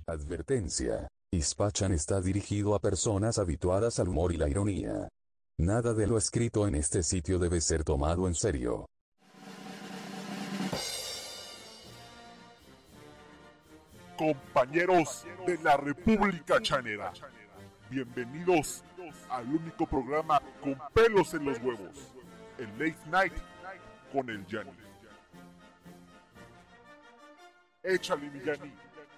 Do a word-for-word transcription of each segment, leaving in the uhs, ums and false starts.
Advertencia. Ispachan está dirigido a personas habituadas al humor y la ironía. Nada de lo escrito en este sitio debe ser tomado en serio. Compañeros de la República Chanera, bienvenidos al único programa con pelos en los huevos, el Late Night con el Yanni. Échale, mi Yanni.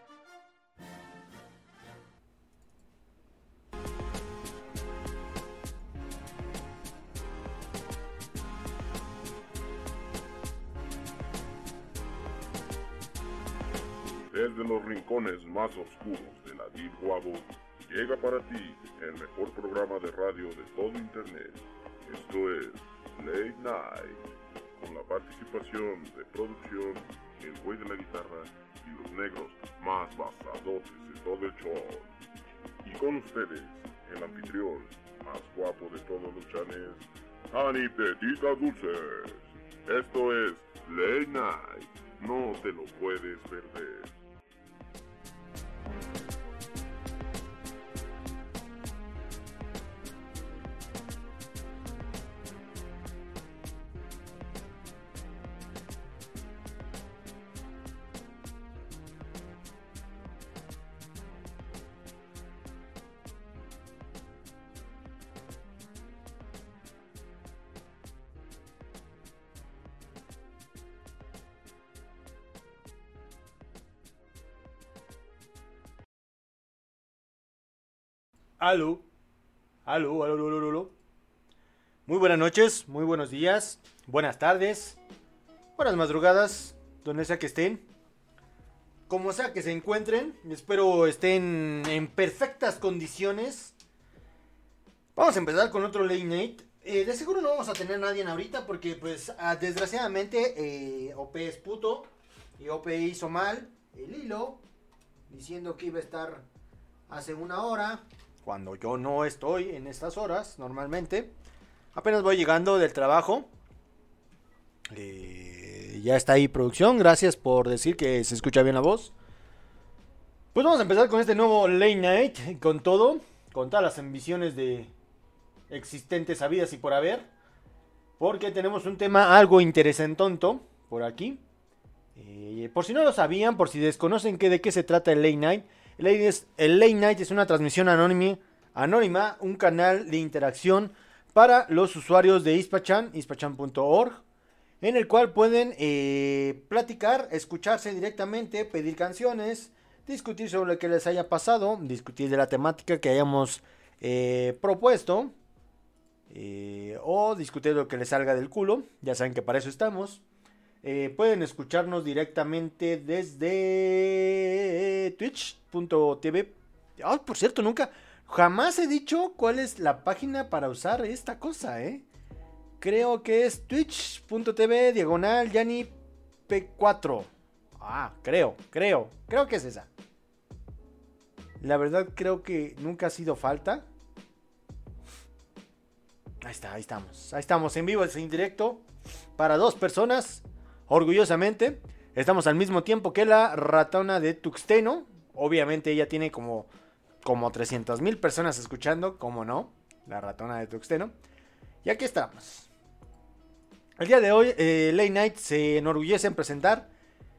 Desde los rincones más oscuros de la Deep Web, llega para ti el mejor programa de radio de todo Internet. Esto es Late Night, con la participación de producción, el güey de la guitarra y los negros más basadotes de todo el show. Y con ustedes, el anfitrión más guapo de todos los chanes, Ani Petita Dulces. Esto es Late Night, no te lo puedes perder. Aló, aló, aló, aló, aló, aló. Muy buenas noches, muy buenos días, buenas tardes, buenas madrugadas, donde sea que estén. Como sea que se encuentren, espero estén en perfectas condiciones. Vamos a empezar con otro Late Night. Eh, de seguro no vamos a tener a nadie ahorita porque pues ah, desgraciadamente eh, O P es puto y O P hizo mal el hilo diciendo que iba a estar hace una hora. Cuando yo no estoy en estas horas, normalmente. Apenas voy llegando del trabajo. Eh, ya está ahí producción. Gracias por decir que se escucha bien la voz. Pues vamos a empezar con este nuevo Late Night. Con todo. Con todas las ambiciones de existentes habidas y por haber. Porque tenemos un tema algo interesantonto por aquí. Eh, por si no lo sabían, por si desconocen que, de qué se trata el Late Night. El Late Night es una transmisión anónima, anónima, un canal de interacción para los usuarios de Ispachan, ispachan punto org, en el cual pueden eh, platicar, escucharse directamente, pedir canciones, discutir sobre lo que les haya pasado, discutir de la temática que hayamos eh, propuesto, eh, o discutir de lo que les salga del culo. Ya saben que para eso estamos. Eh, pueden escucharnos directamente desde twitch punto t v. Oh, por cierto, nunca, jamás he dicho cuál es la página para usar esta cosa, ¿eh? Creo que es twitch punto t v diagonal Yanni P cuatro. Ah, creo, creo, creo que es esa. La verdad creo que nunca ha sido falta. Ahí está, ahí estamos, ahí estamos en vivo, en directo, para dos personas. Orgullosamente, estamos al mismo tiempo que la ratona de Tuxteno. Obviamente ella tiene como, como trescientas mil personas escuchando, como no, la ratona de Tuxteno. Y aquí estamos. El día de hoy, eh, Late Night se enorgullece en presentar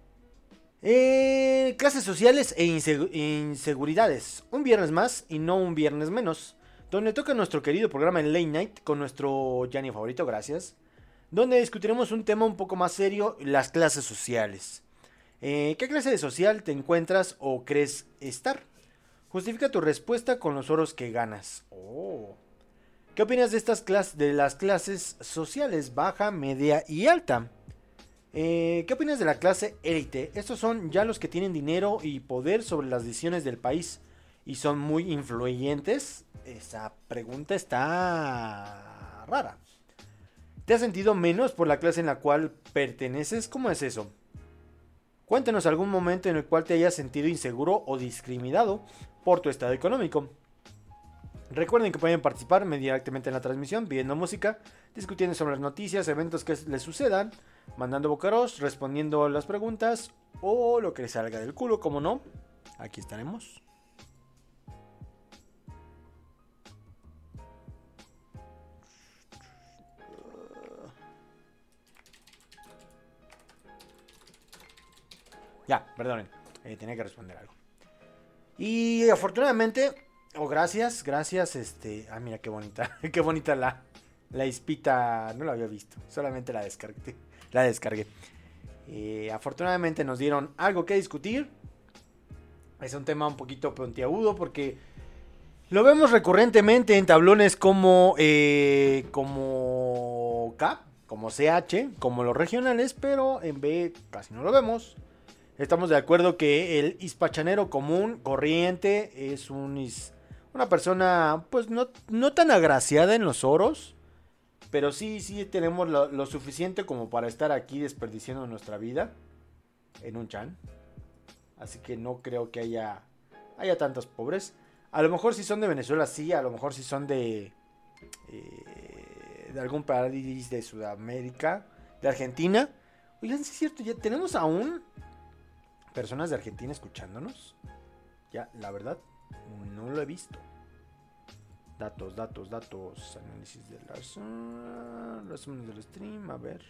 eh, clases sociales e insegu- inseguridades. Un viernes más y no un viernes menos. Donde toca nuestro querido programa en Late Night con nuestro Yanni favorito, gracias. Donde discutiremos un tema un poco más serio, las clases sociales. Eh, ¿Qué clase de social te encuentras o crees estar? Justifica tu respuesta con los oros que ganas. Oh. ¿Qué opinas de estas clases, de las clases sociales, baja, media y alta? Eh, ¿Qué opinas de la clase élite? Estos son ya los que tienen dinero y poder sobre las decisiones del país y son muy influyentes. Esa pregunta está rara. ¿Te has sentido menos por la clase en la cual perteneces? ¿Cómo es eso? Cuéntanos algún momento en el cual te hayas sentido inseguro o discriminado por tu estado económico. Recuerden que pueden participar directamente en la transmisión, viendo música, discutiendo sobre las noticias, eventos que les sucedan, mandando bocaros, respondiendo a las preguntas o lo que les salga del culo, como no. Aquí estaremos. Ya, perdonen. Eh, tenía que responder algo. Y afortunadamente, o oh, gracias, gracias, este... Ah, mira qué bonita, qué bonita la, la ispita. No la había visto, solamente la descargué. La descargué. Eh, afortunadamente nos dieron algo que discutir. Es un tema un poquito puntiagudo porque lo vemos recurrentemente en tablones como, eh, como K, como C H, como los regionales, pero en B casi no lo vemos. Estamos de acuerdo que el hispachanero común, corriente, es un is, una persona pues no, no tan agraciada en los oros, pero sí, sí tenemos lo, lo suficiente como para estar aquí desperdiciando nuestra vida en un chan. Así que no creo que haya, haya tantos pobres. A lo mejor si son de Venezuela sí, a lo mejor si son de, eh, de algún país de Sudamérica, de Argentina. Oigan, sí es cierto, ya tenemos aún personas de Argentina escuchándonos. Ya, la verdad, no lo he visto. Datos, datos, datos. Análisis de las... Uh, resúmenes del stream, a ver.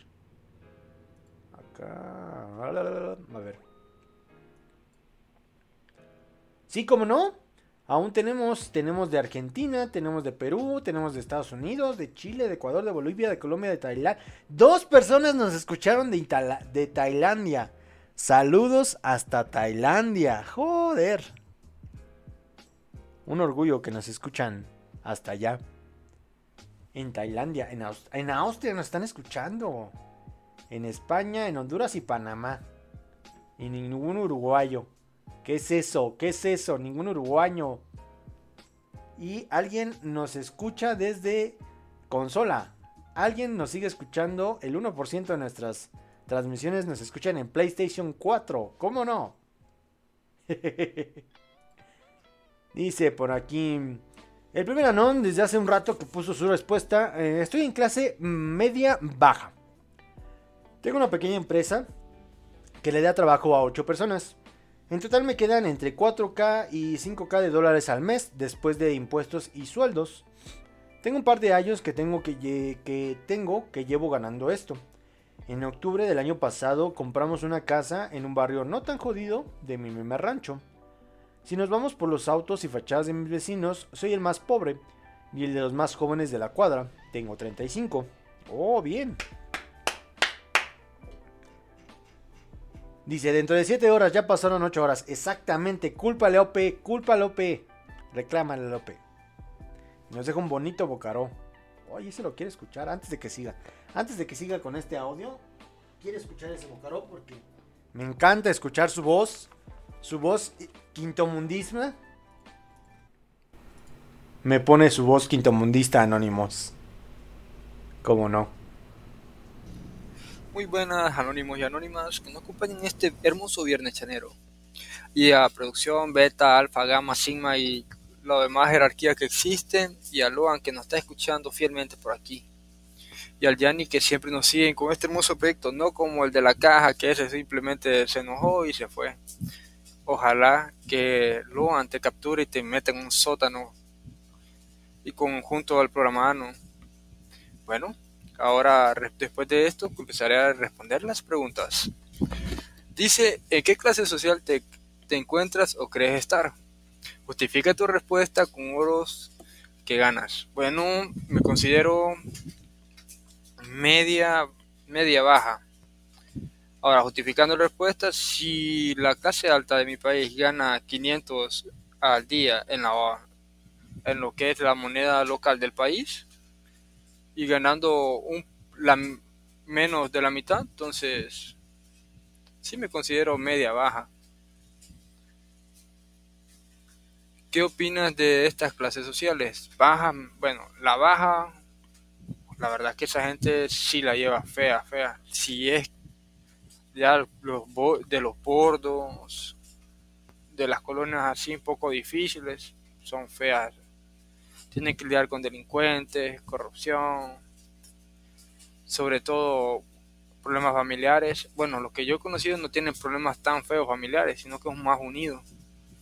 Acá... A ver. Sí, como no. Aún tenemos, tenemos de Argentina, tenemos de Perú, tenemos de Estados Unidos, de Chile, de Ecuador, de Bolivia, de Colombia, de Tailandia. Dos personas nos escucharon de, Itala, de Tailandia. Saludos hasta Tailandia. Joder. Un orgullo que nos escuchan hasta allá. En Tailandia, en, Aust- en Austria nos están escuchando. En España, en Honduras y Panamá. Y ningún uruguayo. ¿Qué es eso? ¿Qué es eso? Ningún uruguayo. Y alguien nos escucha desde consola. Alguien nos sigue escuchando. El uno por ciento de nuestras transmisiones nos escuchan en PlayStation cuatro. ¿Cómo no? Dice por aquí... El primer anón desde hace un rato que puso su respuesta. Eh, estoy en clase media baja. Tengo una pequeña empresa que le da trabajo a ocho personas. En total me quedan entre cuatro K y cinco K de dólares al mes después de impuestos y sueldos. Tengo un par de años que tengo que, que tengo que llevo ganando esto. En octubre del año pasado compramos una casa en un barrio no tan jodido de mi meme rancho. Si nos vamos por los autos y fachadas de mis vecinos, soy el más pobre y el de los más jóvenes de la cuadra. Tengo treinta y cinco. Oh, bien. Dice, dentro de siete horas ya pasaron ocho horas. Exactamente, cúlpale a O P, cúlpale a O P. Reclámale a O P. Nos deja un bonito bocaró. Oye, se lo quiere escuchar antes de que siga. Antes de que siga con este audio, quiere escuchar ese bocaró porque me encanta escuchar su voz. Su voz quintomundisma. Me pone su voz quintomundista Anónimos. ¿Cómo no? Muy buenas anónimos y anónimas que nos acompañan este hermoso viernes chanero. Y a producción, beta, alfa, gamma, sigma y la demás jerarquía que existen. Y a Loan que nos está escuchando fielmente por aquí. Y al Yanni que siempre nos siguen con este hermoso proyecto. No como el de la caja que ese simplemente se enojó y se fue. Ojalá que Loan te capture y te meta en un sótano. Y con, junto al programano. Bueno. Ahora, después de esto, empezaré a responder las preguntas. Dice, ¿en qué clase social te, te encuentras o crees estar? Justifica tu respuesta con oros que ganas. Bueno, me considero media, media baja. Ahora, justificando la respuesta, si la clase alta de mi país gana quinientos al día en, la, en lo que es la moneda local del país, y ganando un, la, menos de la mitad, entonces sí me considero media baja. ¿Qué opinas de estas clases sociales? Baja, bueno, la baja, la verdad es que esa gente sí la lleva fea, fea. Si es ya los, de los bordos, de las colonias así un poco difíciles, son feas. Tienen que lidiar con delincuentes, corrupción, sobre todo problemas familiares. Bueno, los que yo he conocido no tienen problemas tan feos familiares, sino que son más unidos.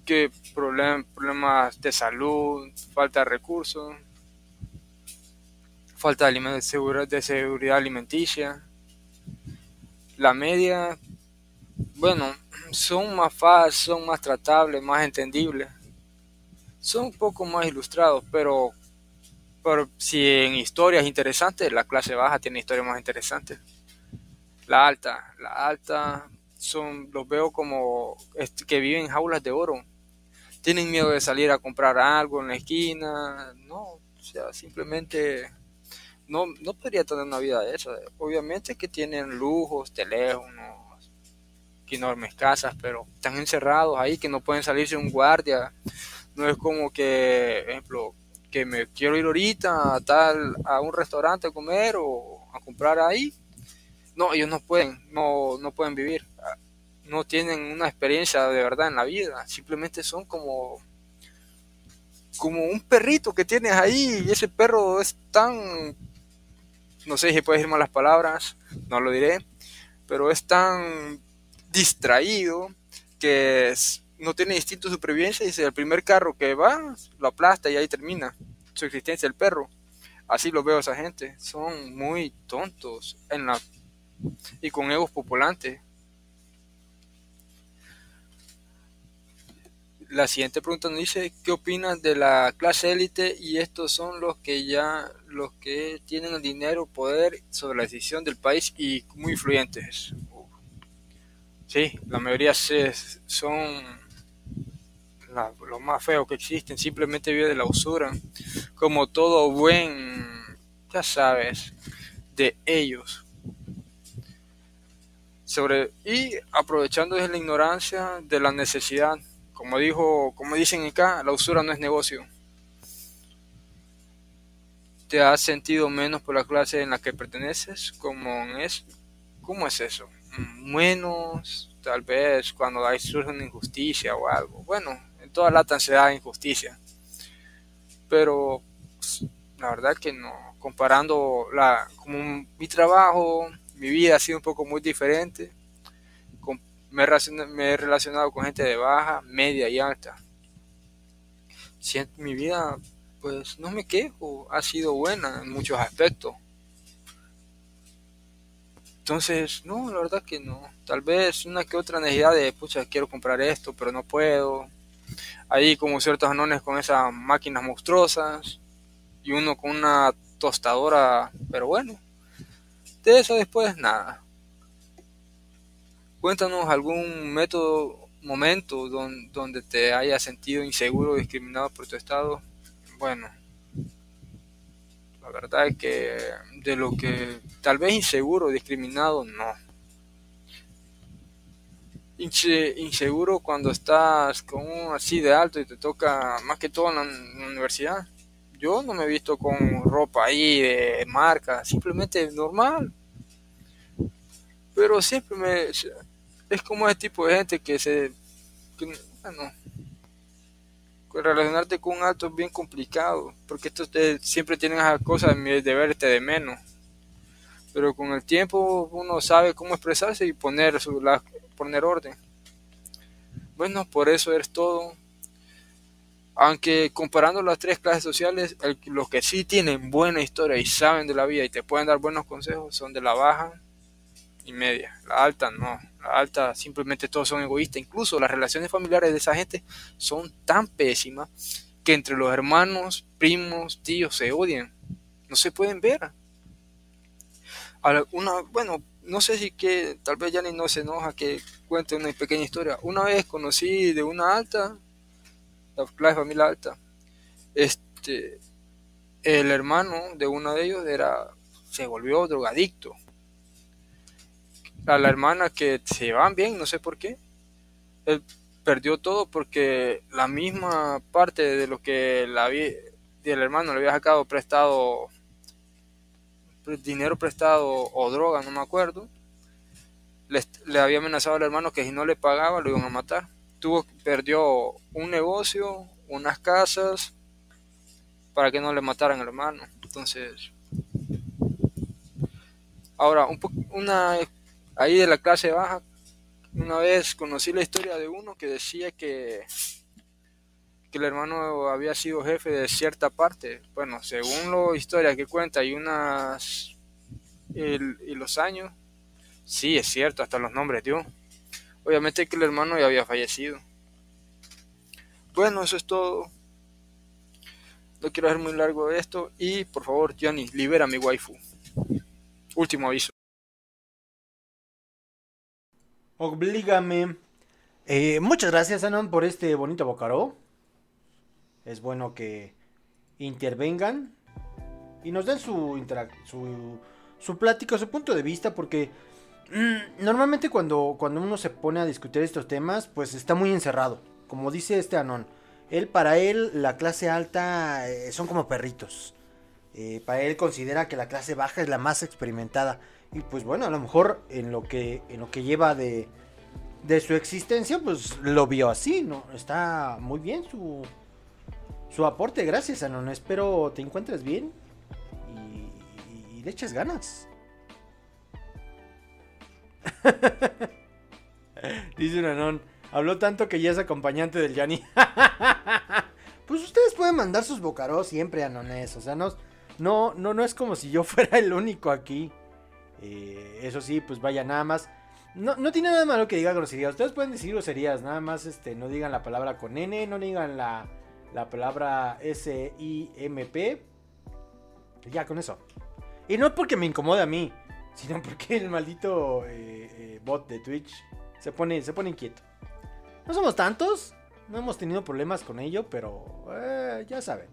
que problem- problemas de salud, falta de recursos, falta de, aliment- de segura- de seguridad alimenticia. La media, bueno, son más fáciles, son más tratables, más entendibles, son un poco más ilustrados, pero, pero si en historias interesantes, la clase baja tiene historias más interesantes. La alta, la alta son, los veo como est- que viven en jaulas de oro. Tienen miedo de salir a comprar algo en la esquina, no, o sea, simplemente no, no podría tener una vida de esa. Obviamente que tienen lujos, teléfonos, enormes casas, pero están encerrados ahí que no pueden salirse un guardia. No es como que, ejemplo, que me quiero ir ahorita a tal a un restaurante a comer o a comprar ahí. No, ellos no pueden, no, no pueden vivir. No tienen una experiencia de verdad en la vida. Simplemente son como, como un perrito que tienes ahí y ese perro es tan, no sé si puedes decir malas palabras, no lo diré, pero es tan distraído que es, no tiene instinto de supervivencia y si el primer carro que va lo aplasta y ahí termina su existencia el perro. Así lo veo a esa gente, son muy tontos en la, y con egos populantes. La siguiente pregunta nos dice, ¿qué opinas de la clase élite? Y estos son los que ya, los que tienen el dinero, poder sobre la decisión del país y muy influyentes. Sí, la mayoría se, son la, lo más feo que existen, simplemente vive de la usura, como todo buen, ya sabes, de ellos. Sobre, y aprovechando de la ignorancia, de la necesidad, como dijo, como dicen acá, la usura no es negocio. ¿Te has sentido menos por la clase en la que perteneces? ¿Cómo es, cómo es eso? Menos, tal vez cuando hay surge una injusticia o algo. Bueno, en toda lata se da injusticia, pero pues, la verdad que no. Comparando la, como mi trabajo, mi vida ha sido un poco muy diferente. Con, me, he me he relacionado con gente de baja, media y alta. Siento, mi vida, pues no me quejo, ha sido buena en muchos aspectos. Entonces, no, la verdad que no. Tal vez una que otra necesidad de, pucha, quiero comprar esto, pero no puedo. Ahí como ciertos anones con esas máquinas monstruosas y uno con una tostadora, pero bueno, de eso después nada. Cuéntanos algún método, momento don, donde te hayas sentido inseguro o discriminado por tu estado. Bueno, la verdad es que de lo que tal vez inseguro o discriminado, no. Inse, inseguro cuando estás con un así de alto y te toca más que todo en la, en la universidad. Yo no me he visto con ropa ahí de marca, simplemente normal. Pero siempre me... Es como ese tipo de gente que se... Que, bueno, relacionarte con un alto es bien complicado, porque estos te, siempre tienen esas cosas de verte de menos. Pero con el tiempo uno sabe cómo expresarse y poner, su, la, poner orden. Bueno, por eso es todo. Aunque comparando las tres clases sociales, el, los que sí tienen buena historia y saben de la vida y te pueden dar buenos consejos son de la baja y media. La alta no. La alta simplemente todos son egoístas. Incluso las relaciones familiares de esa gente son tan pésimas que entre los hermanos, primos, tíos se odian. No se pueden ver. Una, bueno, no sé si que tal vez Yanni no se enoja que cuente una pequeña historia. Una vez conocí de una alta, la clase familia alta, este, el hermano de uno de ellos era, se volvió drogadicto. A la hermana que se llevaban bien, no sé por qué, él perdió todo porque la misma parte de lo que la vi, el hermano le había sacado prestado, dinero prestado o droga, no me acuerdo, le, le había amenazado al hermano que si no le pagaba lo iban a matar. Tuvo, perdió un negocio, unas casas, para que no le mataran al hermano. Entonces, ahora, un po, una ahí de la clase baja, una vez conocí la historia de uno que decía que que el hermano había sido jefe de cierta parte. Bueno, según la historia que cuenta y unas el, y los años, sí, es cierto, hasta los nombres dio. Obviamente que el hermano ya había fallecido. Bueno, eso es todo. No quiero hacer muy largo esto. Y por favor, Johnny, libera a mi waifu. Último aviso. Oblígame. Eh, muchas gracias, Anon, por este bonito bocaró. Es bueno que intervengan y nos den su, interac- su, su plática, su punto de vista, porque mmm, normalmente cuando, cuando uno se pone a discutir estos temas, pues está muy encerrado. Como dice este Anon, él, para él, la clase alta eh, son como perritos. Eh, para él considera que la clase baja es la más experimentada. Y pues bueno, a lo mejor en lo que, en lo que lleva de, de su existencia, pues lo vio así, ¿no? Está muy bien su... Su aporte, gracias, Anon. Espero te encuentres bien y, y, y le eches ganas. Dice un Anon, habló tanto que ya es acompañante del Yanni. Pues ustedes pueden mandar sus bocaros siempre, Anones. O sea, no, no, no, no es como si yo fuera el único aquí. Eh, eso sí, pues vaya, nada más. No, no tiene nada malo que diga groserías. Ustedes pueden decir groserías, nada más este, no digan la palabra con N, no digan la... La palabra S I M P. Ya, con eso. Y no porque me incomode a mí, sino porque el maldito eh, eh, bot de Twitch se pone, se pone inquieto. No somos tantos, no hemos tenido problemas con ello, pero eh, ya saben.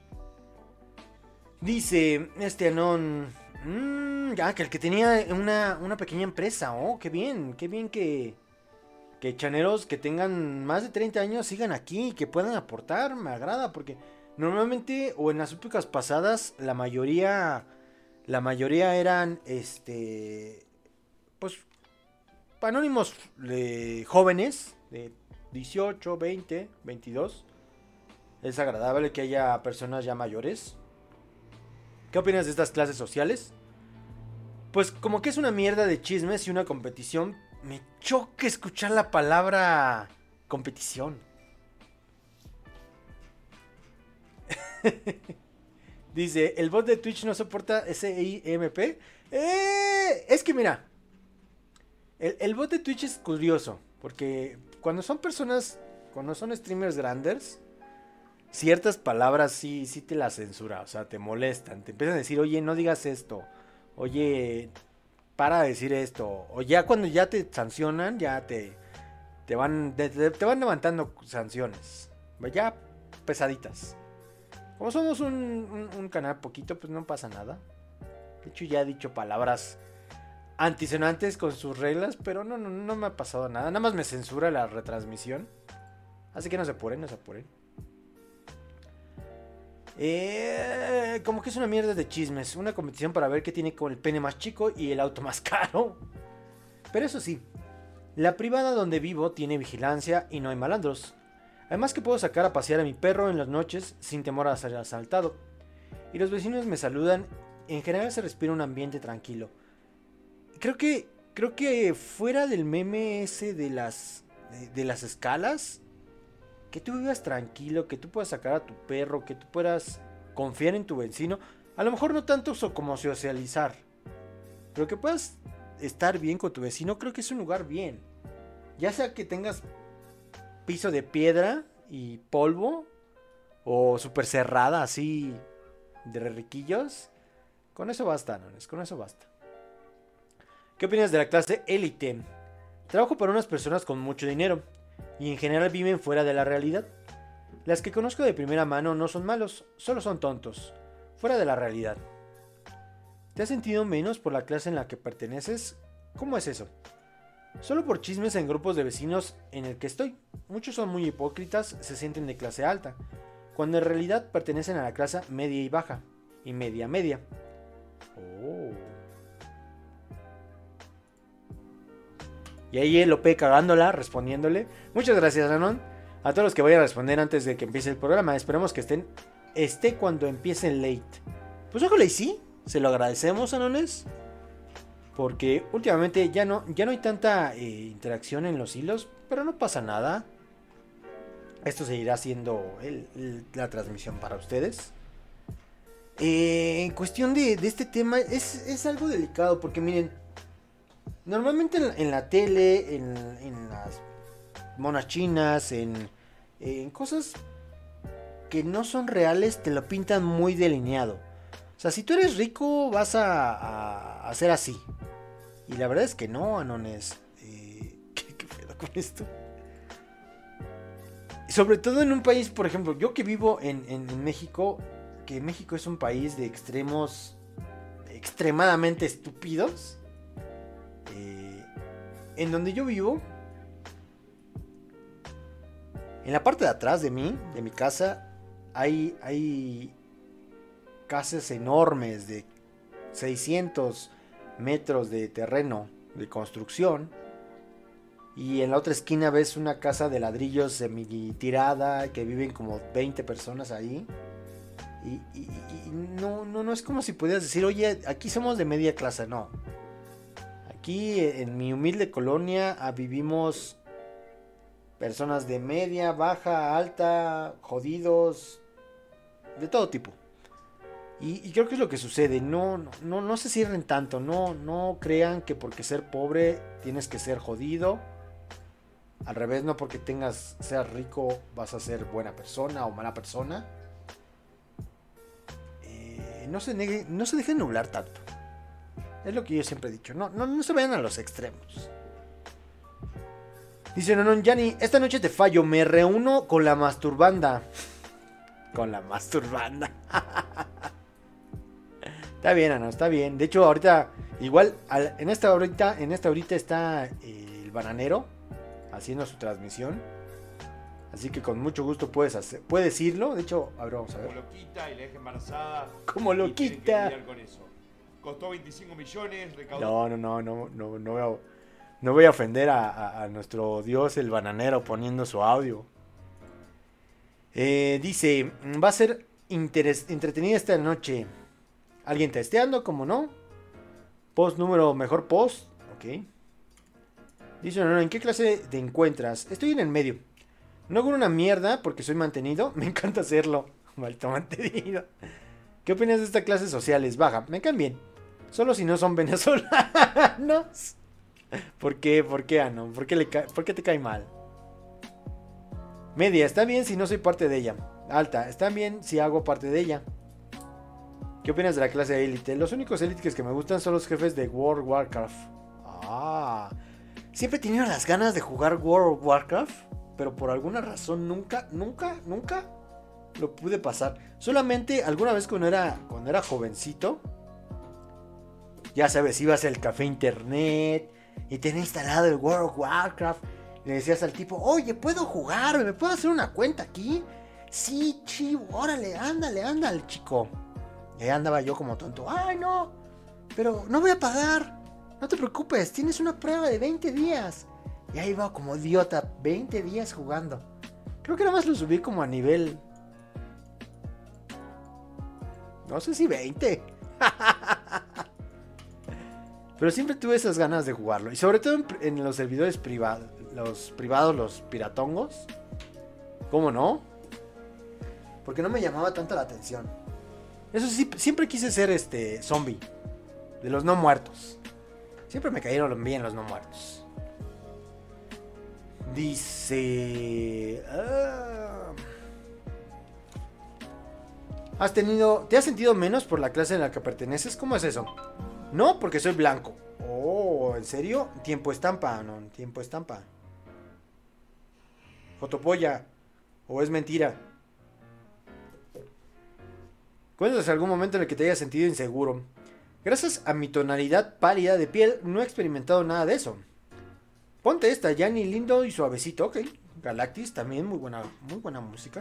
Dice este Anon, mmm, ya que el que tenía una, una pequeña empresa. Oh, qué bien, qué bien que... Que chaneros que tengan más de treinta años sigan aquí y que puedan aportar, me agrada, porque normalmente o en las épocas pasadas la mayoría la mayoría eran este pues anónimos de jóvenes de dieciocho, veinte, veintidós. Es agradable que haya personas ya mayores. ¿Qué opinas de estas clases sociales? Pues como que es una mierda de chismes y una competición. Me choca escuchar la palabra competición. Dice, el bot de Twitch no soporta S I M P. Eh, es que mira, el, el bot de Twitch es curioso, porque cuando son personas, cuando son streamers grandes, ciertas palabras sí, sí te las censura, o sea, te molestan, te empiezan a decir, oye, no digas esto, oye... para decir esto, o ya cuando ya te sancionan, ya te te van te, te van levantando sanciones, ya pesaditas. Como somos un, un, un canal poquito, pues no pasa nada. De hecho ya he dicho palabras antisonantes con sus reglas, pero no, no, no me ha pasado nada, nada más me censura la retransmisión. Así que no se apuren, no se apuren. Eh, como que es una mierda de chismes. Una competición para ver qué tiene con el pene más chico y el auto más caro. Pero eso sí, la privada donde vivo tiene vigilancia y no hay malandros. Además que puedo sacar a pasear a mi perro en las noches sin temor a ser asaltado. Y los vecinos me saludan. En general se respira un ambiente tranquilo. Creo que creo que fuera del meme ese de las de, de las escalas, que tú vivas tranquilo, que tú puedas sacar a tu perro, que tú puedas confiar en tu vecino. A lo mejor no tanto como socializar, pero que puedas estar bien con tu vecino, creo que es un lugar bien. Ya sea que tengas piso de piedra y polvo, o súper cerrada así de riquillos. Con eso basta, Nones, con eso basta. ¿Qué opinas de la clase élite? Trabajo para unas personas con mucho dinero y en general viven fuera de la realidad. Las que conozco de primera mano no son malos, solo son tontos, fuera de la realidad. ¿Te has sentido menos por la clase en la que perteneces? ¿Cómo es eso? Solo por chismes en grupos de vecinos en el que estoy. Muchos son muy hipócritas, se sienten de clase alta, cuando en realidad pertenecen a la clase media y baja, y media media. Oh. Y ahí el O P cagándola, respondiéndole. Muchas gracias, Anon. A todos los que vayan a responder antes de que empiece el programa. Esperemos que estén esté cuando empiece el late. Pues ojalá y sí. Se lo agradecemos, Anones. Porque últimamente ya no, ya no hay tanta eh, interacción en los hilos. Pero no pasa nada. Esto seguirá siendo el, el, la transmisión para ustedes. Eh, en cuestión de, de este tema, es, es algo delicado porque miren, normalmente en, en la tele, en, en las monas chinas, en, en cosas que no son reales, te lo pintan muy delineado. O sea, si tú eres rico, vas a, a, a ser así. Y la verdad es que no, Anones. Eh, ¿qué, ¿Qué pedo con esto? Sobre todo en un país, por ejemplo, yo que vivo en, en, en México, que México es un país de extremos extremadamente estúpidos. Eh, en donde yo vivo, en la parte de atrás de mí, de mi casa, hay, hay casas enormes de seiscientos metros de terreno de construcción. Y en la otra esquina ves una casa de ladrillos semi-tirada que viven como veinte personas ahí. Y, y, y no, no, no es como si pudieras decir, oye, aquí somos de media clase. No. Aquí en mi humilde colonia vivimos personas de media, baja, alta, jodidos, de todo tipo. Y, y creo que es lo que sucede. No, no, no se cierren tanto. No, no crean que porque ser pobre tienes que ser jodido. Al revés, no porque tengas ser rico vas a ser buena persona o mala persona. Eh, no se negue, no se dejen nublar tanto. Es lo que yo siempre he dicho. No, no, no se vayan a los extremos. Dice no, no, Yanni, esta noche te fallo. Me reúno con la masturbanda. Con la masturbanda. Está bien, Ana, está bien. De hecho, ahorita, igual, en esta ahorita, en esta ahorita está eh, el bananero haciendo su transmisión. Así que con mucho gusto puedes hacer, puedes irlo. De hecho, a ver, vamos a ver. Como loquita y la deja embarazada. Como loquita. Con eso. Costó veinticinco millones, recaudó. No, no, no, no, no, no voy a, no voy a ofender a, a, a nuestro dios el bananero poniendo su audio. Eh, dice, va a ser interes, entretenida esta noche. Alguien testeando, como no. Post número, mejor post. Ok. Dice, no, no, ¿en qué clase te encuentras? Estoy en el medio. No hago una mierda porque soy mantenido. Me encanta hacerlo. Malto mantenido. ¿Qué opinas de esta clase sociales? Baja. Me caen bien. Solo si no son venezolanos. ¿Por qué? ¿Por qué, Ano? ¿Por qué, le ca- ¿Por qué te cae mal? Media. Está bien si no soy parte de ella. Alta. Está bien si hago parte de ella. ¿Qué opinas de la clase élite? Los únicos élites que me gustan son los jefes de World of Warcraft. Ah. Siempre he tenido las ganas de jugar World of Warcraft, pero por alguna razón nunca, nunca, nunca lo pude pasar. Solamente alguna vez cuando era, cuando era jovencito, ya sabes, ibas al café internet y tenía instalado el World of Warcraft. Y le decías al tipo, oye, ¿puedo jugar? ¿Me puedo hacer una cuenta aquí? Sí, chivo, órale, ándale, ándale, chico. Y ahí andaba yo como tonto. Ay, no, pero no voy a pagar. No te preocupes, tienes una prueba de veinte días. Y ahí va como idiota, veinte días jugando. Creo que nada más lo subí como a nivel... No sé si veinte. Pero siempre tuve esas ganas de jugarlo. Y sobre todo en, en los servidores privados. Los privados, los piratongos. ¿Cómo no? Porque no me llamaba tanto la atención. Eso sí, siempre quise ser este zombie. De los no muertos. Siempre me cayeron bien los no muertos. Dice... Uh, ¿Has tenido... ¿Te has sentido menos por la clase en la que perteneces? ¿Cómo es eso? No, porque soy blanco. Oh, ¿en serio? Tiempo estampa. No, tiempo estampa. Fotopolla. ¿O es mentira? ¿Cuéntanos algún momento en el que te hayas sentido inseguro? Gracias a mi tonalidad pálida de piel, no he experimentado nada de eso. Ponte esta, Yanni, lindo y suavecito. Ok. Galactis, también muy buena, muy buena música.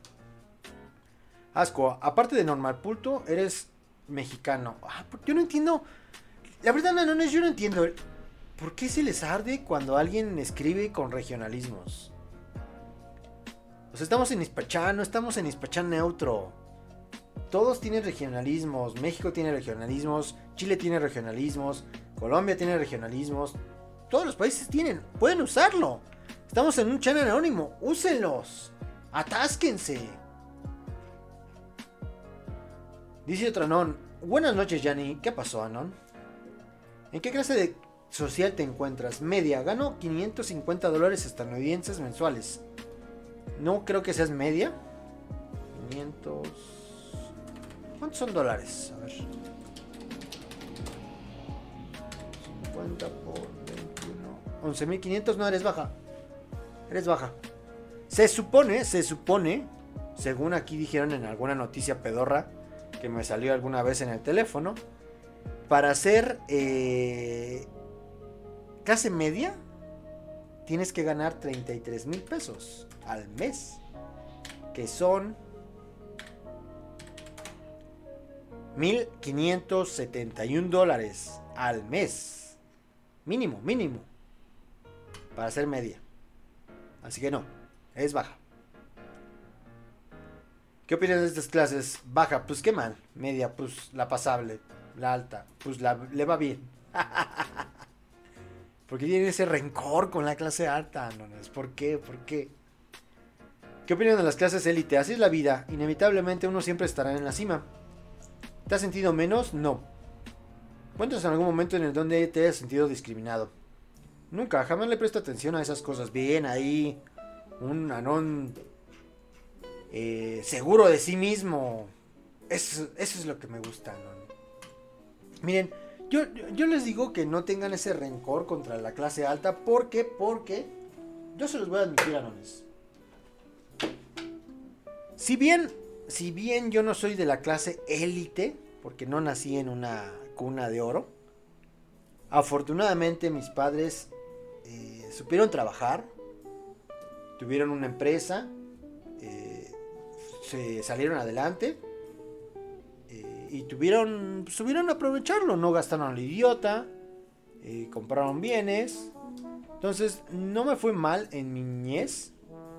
Asco, aparte de normal pulto, eres mexicano. Ah, yo no entiendo. La verdad, no, no, yo no entiendo. ¿Por qué se les arde cuando alguien escribe con regionalismos? O sea, estamos en hispachán, no estamos en hispachán neutro. Todos tienen regionalismos. México tiene regionalismos. Chile tiene regionalismos. Colombia tiene regionalismos. Todos los países tienen. Pueden usarlo. Estamos en un channel anónimo. Úsenlos. ¡Atásquense! Dice otro Anon. Buenas noches, Yanni. ¿Qué pasó, Anon? ¿En qué clase de social te encuentras? Media. Gano quinientos cincuenta dólares estadounidenses mensuales. No creo que seas media. quinientos... ¿Cuántos son dólares? A ver. cincuenta por veintiuno. once mil quinientos. No, eres baja. Eres baja. Se supone, se supone, según aquí dijeron en alguna noticia pedorra que me salió alguna vez en el teléfono, para hacer eh, clase media tienes que ganar treinta y tres mil pesos al mes, que son mil quinientos setenta y un dólares al mes, mínimo, mínimo, para hacer media. Así que no, es baja. ¿Qué opinas de estas clases? Baja, pues qué mal. Media, pues la pasable. La alta, pues la, le va bien. ¿Por qué tiene ese rencor con la clase alta? No, no, ¿por qué? ¿Por qué? ¿Qué opinan de las clases élite? Así es la vida. Inevitablemente uno siempre estará en la cima. ¿Te has sentido menos? No. ¿Cuentas en algún momento en el donde te hayas sentido discriminado? Nunca, jamás le presto atención a esas cosas. Bien, ahí un Anón eh, seguro de sí mismo. Eso, eso es lo que me gusta, Anón. Miren, yo, yo, yo les digo que no tengan ese rencor contra la clase alta. ¿Por qué? Porque yo se los voy a admitir, Anones. Si bien, si bien yo no soy de la clase élite, porque no nací en una cuna de oro, afortunadamente mis padres eh, supieron trabajar, tuvieron una empresa, eh, se salieron adelante eh, y tuvieron, supieron aprovecharlo, no gastaron al idiota, eh, compraron bienes. Entonces no me fue mal en mi niñez.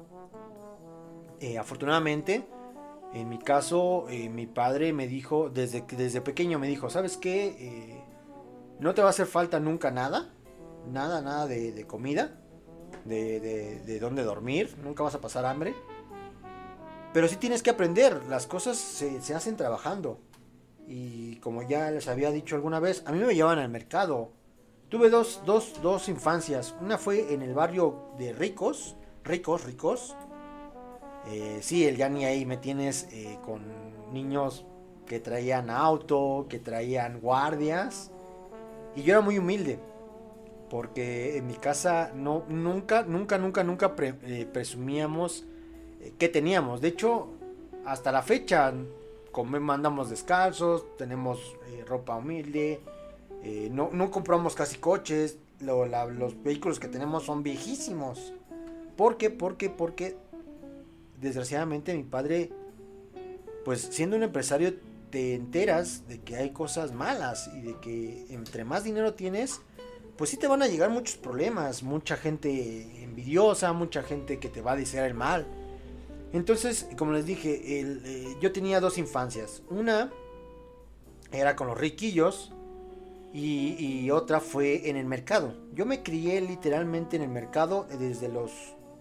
Eh, afortunadamente, en mi caso, eh, mi padre me dijo, desde, desde pequeño me dijo, ¿sabes qué? Eh, no te va a hacer falta nunca nada, nada, nada de, de comida, de, de, de dónde dormir, nunca vas a pasar hambre. Pero sí tienes que aprender, las cosas se, se hacen trabajando. Y como ya les había dicho alguna vez, a mí me llevaban al mercado. Tuve dos, dos, dos infancias, una fue en el barrio de ricos, ricos, ricos. Eh, sí, el Yanni ahí me tienes eh, con niños que traían auto, que traían guardias. Y yo era muy humilde, porque en mi casa no, nunca, nunca, nunca, nunca pre, eh, presumíamos eh, que teníamos. De hecho, hasta la fecha, como andamos descalzos, tenemos eh, ropa humilde, eh, no, no compramos casi coches, lo, la, los vehículos que tenemos son viejísimos. ¿Por qué? Porque, porque... desgraciadamente mi padre, pues siendo un empresario te enteras de que hay cosas malas y de que entre más dinero tienes, pues sí te van a llegar muchos problemas, mucha gente envidiosa, mucha gente que te va a desear el mal. Entonces, como les dije, el, eh, yo tenía dos infancias. Una era con los riquillos y, y otra fue en el mercado. Yo me crié literalmente en el mercado desde los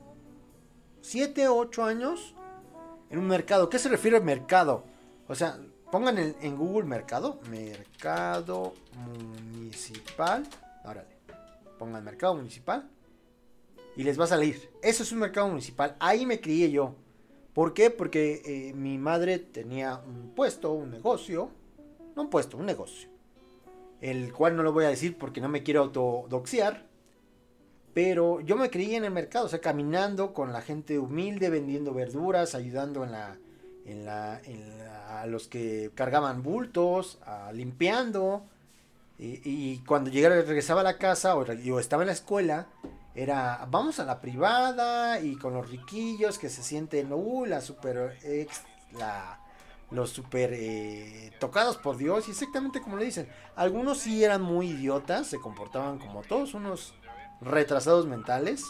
siete, ocho años en un mercado. ¿Qué se refiere al mercado? O sea, pongan en, en Google mercado. Mercado municipal. Órale. Pongan mercado municipal. Y les va a salir. Eso es un mercado municipal. Ahí me crié yo. ¿Por qué? Porque eh, mi madre tenía un puesto, un negocio. No un puesto, un negocio. El cual no lo voy a decir porque no me quiero autodoxiar. Pero yo me crié en el mercado, o sea, caminando con la gente humilde, vendiendo verduras, ayudando en la, en la, en la, a los que cargaban bultos, a, limpiando. Y, y cuando llegara, regresaba a la casa o, o estaba en la escuela, era vamos a la privada y con los riquillos que se sienten, uh, la super ex, la, los super eh, tocados por Dios, y exactamente como le dicen. Algunos sí eran muy idiotas, se comportaban como todos unos retrasados mentales,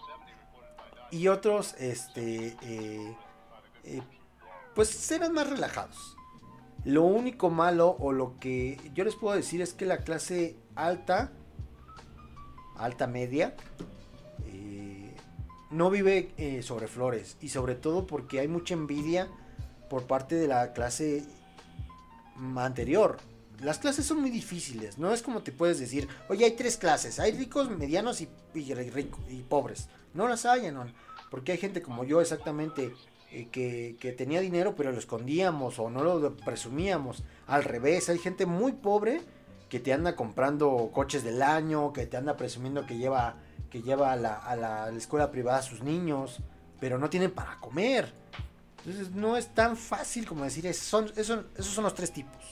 y otros este eh, eh, pues eran más relajados. Lo único malo, o lo que yo les puedo decir, es que la clase alta alta media eh, no vive eh, sobre flores. Y sobre todo porque hay mucha envidia por parte de la clase anterior. Las clases son muy difíciles. No es como te puedes decir, oye, hay tres clases. Hay ricos, medianos y, y, rico, y pobres. No las hay, no. Porque hay gente como yo exactamente eh, que, que tenía dinero pero lo escondíamos o no lo presumíamos. Al revés, hay gente muy pobre que te anda comprando coches del año, que te anda presumiendo que lleva, que lleva a, la, a, la, a la escuela privada a sus niños, pero no tienen para comer. Entonces no es tan fácil como decir, esos son, esos, esos son los tres tipos.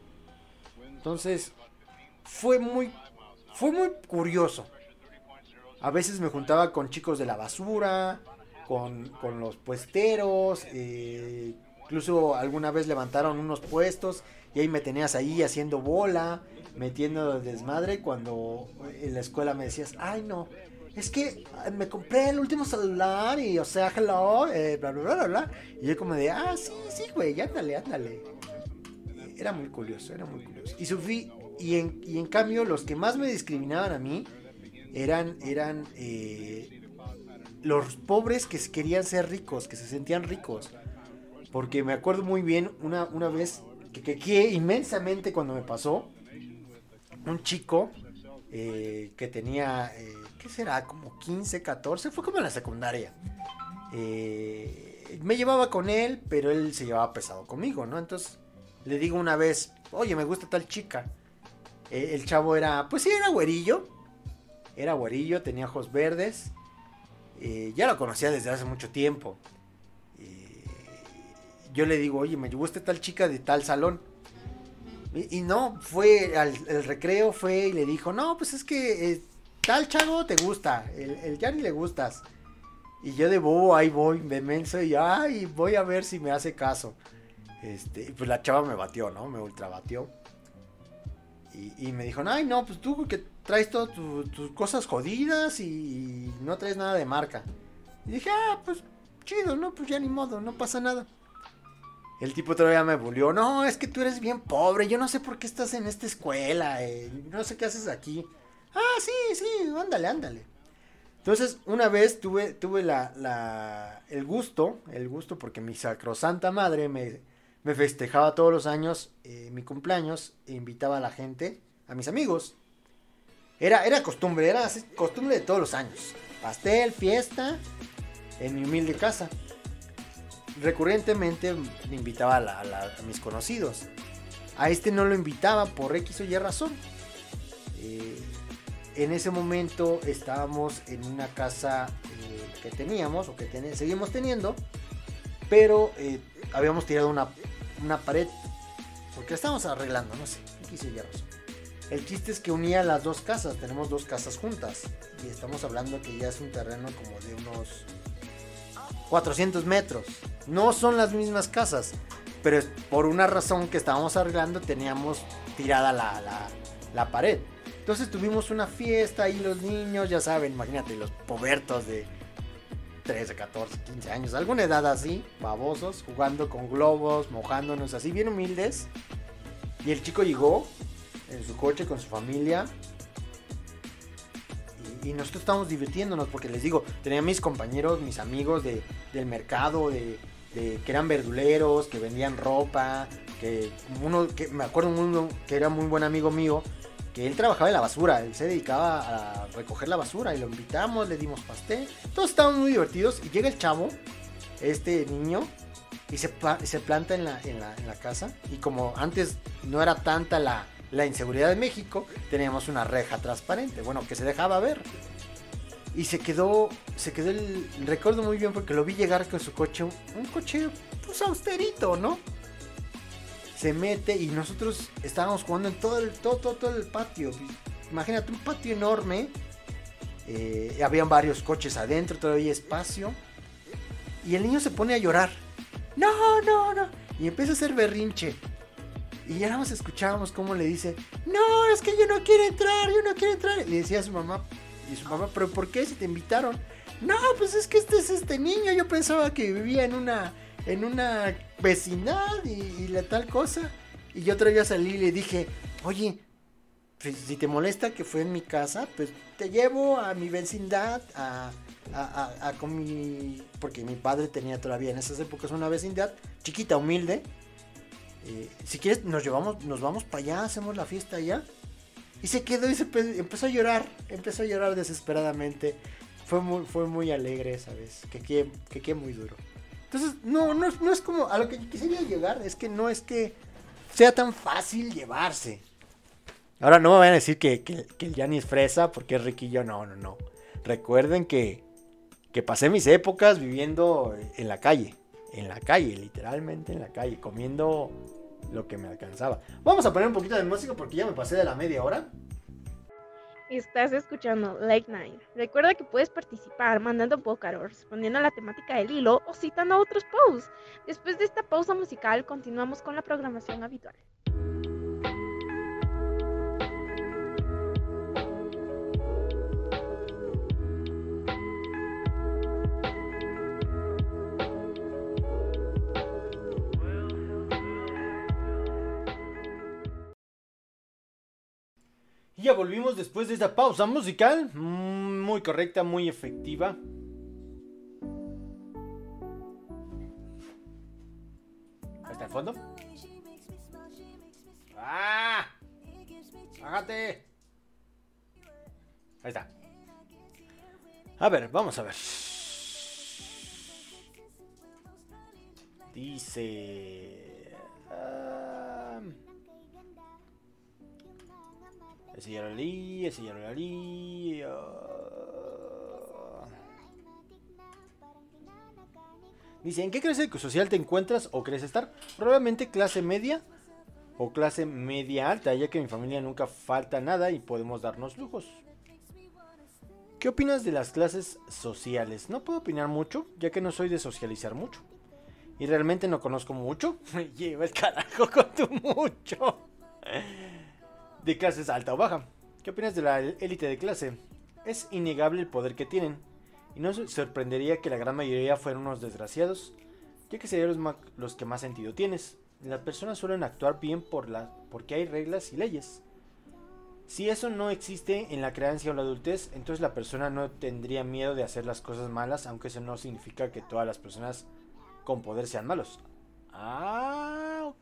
Entonces fue muy, fue muy curioso. A veces me juntaba con chicos de la basura, con, con los puesteros, eh, incluso alguna vez levantaron unos puestos y ahí me tenías ahí haciendo bola, metiendo desmadre, cuando en la escuela me decías, ay no, es que me compré el último celular y o sea, hello, eh, bla bla bla bla, y yo como de, ah sí, sí güey, ándale, ándale. Era muy curioso, era muy curioso. Y sufrí, y en, y en cambio los que más me discriminaban a mí eran, eran eh, los pobres que querían ser ricos, que se sentían ricos. Porque me acuerdo muy bien una, una vez que quequé inmensamente cuando me pasó. Un chico eh, que tenía, eh, ¿qué será? Como quince, catorce, fue como en la secundaria. Eh, me llevaba con él, pero él se llevaba pesado conmigo, ¿no? Entonces le digo una vez, oye, me gusta tal chica. Eh, el chavo era, pues sí, era güerillo. Era güerillo, tenía ojos verdes. Eh, ya lo conocía desde hace mucho tiempo. Eh, yo le digo, oye, me gusta tal chica de tal salón. Y, y no, fue al el recreo, fue y le dijo, no, pues es que eh, tal chavo te gusta, el, el Yanni le gustas. Y yo de bobo, ahí voy, me menso y ay, voy a ver si me hace caso. Este, y pues la chava me batió, ¿no? Me ultra batió. Y, y me dijo, ay, no, pues tú que traes todas tu, tus cosas jodidas y, y no traes nada de marca. Y dije, ah, pues chido, ¿no? Pues ya ni modo, no pasa nada. El tipo todavía me bulió, no, es que tú eres bien pobre, yo no sé por qué estás en esta escuela, eh, no sé qué haces aquí. Ah, sí, sí, ándale, ándale. Entonces, una vez tuve, tuve la, la, el gusto, el gusto porque mi sacrosanta madre me, me festejaba todos los años eh, mi cumpleaños e invitaba a la gente, a mis amigos. Era, era costumbre, era costumbre de todos los años. Pastel, fiesta, en mi humilde casa. Recurrentemente me invitaba a, la, a, la, a mis conocidos. A este no lo invitaba por X o Y razón. Eh, en ese momento estábamos en una casa eh, que teníamos o que ten- seguimos teniendo, pero eh, habíamos tirado una, una pared porque la estábamos arreglando, no sé, X o Y razón. El chiste es que unía las dos casas, tenemos dos casas juntas y estamos hablando que ya es un terreno como de unos cuatrocientos metros. No son las mismas casas, pero por una razón que estábamos arreglando teníamos tirada la, la, la pared. Entonces tuvimos una fiesta y los niños, ya saben, imagínate, los pubertos de trece, catorce, quince años, alguna edad así, babosos, jugando con globos, mojándonos así, bien humildes. Y el chico llegó en su coche con su familia y nosotros estábamos divirtiéndonos porque les digo, tenía mis compañeros, mis amigos de, del mercado, de, de, que eran verduleros, que vendían ropa, que uno, que me acuerdo uno que era muy buen amigo mío, que él trabajaba en la basura, él se dedicaba a recoger la basura y lo invitamos, le dimos pastel, todos estábamos muy divertidos y llega el chavo, este niño, y se, se planta en la, en, la, en la casa y como antes no era tanta la... la inseguridad de México, teníamos una reja transparente, bueno, que se dejaba ver. Y se quedó, se quedó el, recuerdo muy bien porque lo vi llegar con su coche, un, un coche pues austerito, ¿no? Se mete y nosotros estábamos jugando en todo el, todo, todo, todo el patio. Imagínate, un patio enorme. Eh, habían varios coches adentro, todavía espacio. Y el niño se pone a llorar. No, no, no. Y empieza a hacer berrinche. Y ya nada más escuchábamos cómo le dice, no, es que yo no quiero entrar, yo no quiero entrar. Y le decía a su mamá, y su mamá, ¿pero por qué si te invitaron? No, pues es que este es este niño, yo pensaba que vivía en una, en una vecindad y, y la tal cosa. Y yo otra vez salí y le dije, oye, pues, si te molesta que fue en mi casa, pues te llevo a mi vecindad a, a, a, a con mi... Porque mi padre tenía todavía en esas épocas una vecindad chiquita, humilde. Eh, si quieres nos llevamos, nos vamos para allá, hacemos la fiesta allá. Y se quedó y se empezó a llorar, empezó a llorar desesperadamente. Fue muy, fue muy alegre esa vez, que quede, que quede muy duro. Entonces, no, no, no es como, a lo que quisiera llegar, es que no es que sea tan fácil llevarse. Ahora no me vayan a decir que, que, que el Yanni es fresa porque es riquillo, no, no, no. Recuerden que, que pasé mis épocas viviendo en la calle, en la calle, literalmente en la calle, comiendo lo que me alcanzaba. Vamos a poner un poquito de música porque ya me pasé de la media hora. Estás escuchando Late Night. Recuerda que puedes participar mandando Pócaro, respondiendo a la temática del hilo o citando a otros posts. Después de esta pausa musical, continuamos con la programación habitual. Y ya volvimos después de esta pausa musical, muy correcta, muy efectiva. ¿Hasta el fondo? ¡Ah! ¡Bájate! Ahí está. A ver, vamos a ver. Dice... Uh... Ese ya lo leí, ese ya lo leí. Uh... Dice, ¿en qué clase social te encuentras o crees estar? Probablemente clase media o clase media alta, ya que en mi familia nunca falta nada y podemos darnos lujos. ¿Qué opinas de las clases sociales? No puedo opinar mucho, ya que no soy de socializar mucho. Y realmente no conozco mucho. Me lleva el carajo con tu mucho. De clases alta o baja. ¿Qué opinas de la élite de clase? Es innegable el poder que tienen. Y no sorprendería que la gran mayoría fueran unos desgraciados, ya que serían los, ma- los que más sentido tienes. Las personas suelen actuar bien por la, porque hay reglas y leyes. Si eso no existe en la creencia o la adultez, entonces la persona no tendría miedo de hacer las cosas malas, aunque eso no significa que todas las personas con poder sean malos. Ah, ok.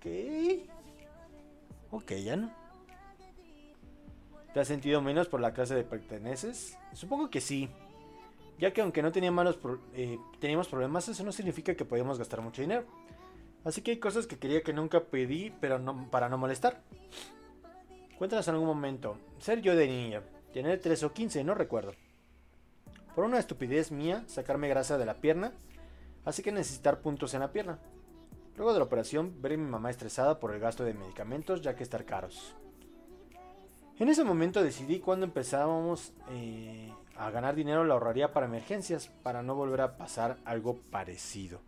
Ok, ya no. ¿Te has sentido menos por la clase de perteneces? Supongo que sí. Ya que aunque no tenía malos pro- eh, teníamos problemas, eso no significa que podíamos gastar mucho dinero. Así que hay cosas que quería que nunca pedí, pero no, para no molestar. Cuéntanos en algún momento. Ser yo de niña. Tener tres o quince, no recuerdo. Por una estupidez mía, sacarme grasa de la pierna. Así que necesitar puntos en la pierna. Luego de la operación, ver a mi mamá estresada por el gasto de medicamentos, ya que estar caros. En ese momento decidí cuando empezábamos eh, a ganar dinero lo ahorraría para emergencias, para no volver a pasar algo parecido.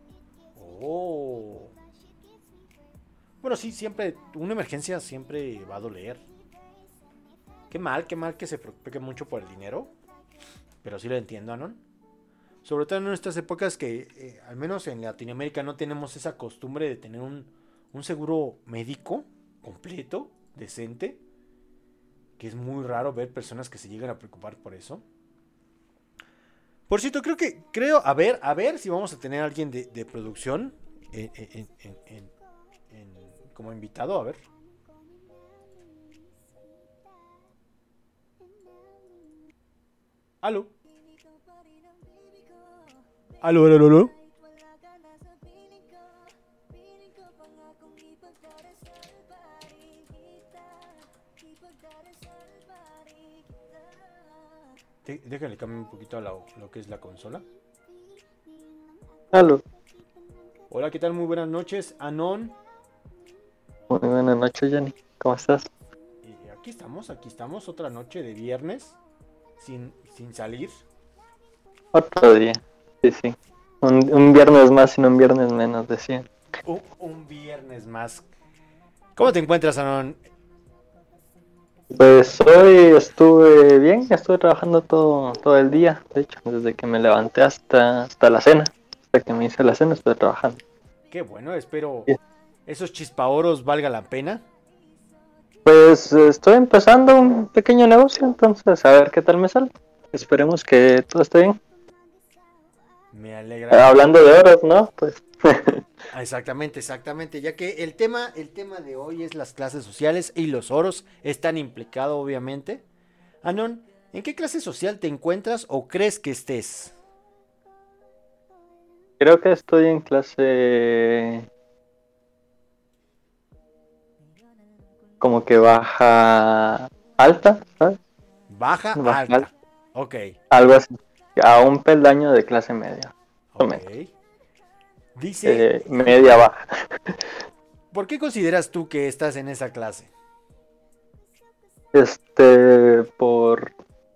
Oh. Bueno, sí, siempre, una emergencia siempre va a doler. Qué mal, qué mal que se preocupe mucho por el dinero. Pero sí lo entiendo, Anon. Sobre todo en estas épocas que, eh, al menos en Latinoamérica, no tenemos esa costumbre de tener un, un seguro médico completo, decente. Que es muy raro ver personas que se llegan a preocupar por eso. Por cierto, creo que, creo, a ver, a ver si vamos a tener a alguien de, de producción en, en, en, en, en, como invitado, a ver. Aló. Aló, aló, aló, aló. Déjale cambiar un poquito a la, lo que es la consola. Aló. Hola, ¿qué tal? Muy buenas noches, Anon. Muy buenas noches, Yanni. ¿Cómo estás? Y aquí estamos, aquí estamos, otra noche de viernes, sin, sin salir. Otro día. Sí, sí. Un, un viernes más y no un viernes menos, decía. Un, un viernes más. ¿Cómo te encuentras, Anon? Pues hoy estuve bien, estuve trabajando todo todo el día, de hecho, desde que me levanté hasta hasta la cena, hasta que me hice la cena estuve trabajando. Qué bueno, espero Sí. esos chispaoros valga la pena. Pues estoy empezando un pequeño negocio, entonces a ver qué tal me sale. Esperemos que todo esté bien. Me alegra. Eh, hablando de horas, ¿no? Pues Ah, Exactamente, exactamente, ya que el tema, el tema de hoy es las clases sociales y los oros están implicados, obviamente. Anon, ¿en qué clase social te encuentras o crees que estés? creo que estoy en clase como que baja alta, ¿sabes? Baja, Baja alta. alta. Ok, Algo así. A un peldaño de clase media. o ok. menos. Dice, Eh, media baja. ¿por qué consideras tú que estás en esa clase? Este, por...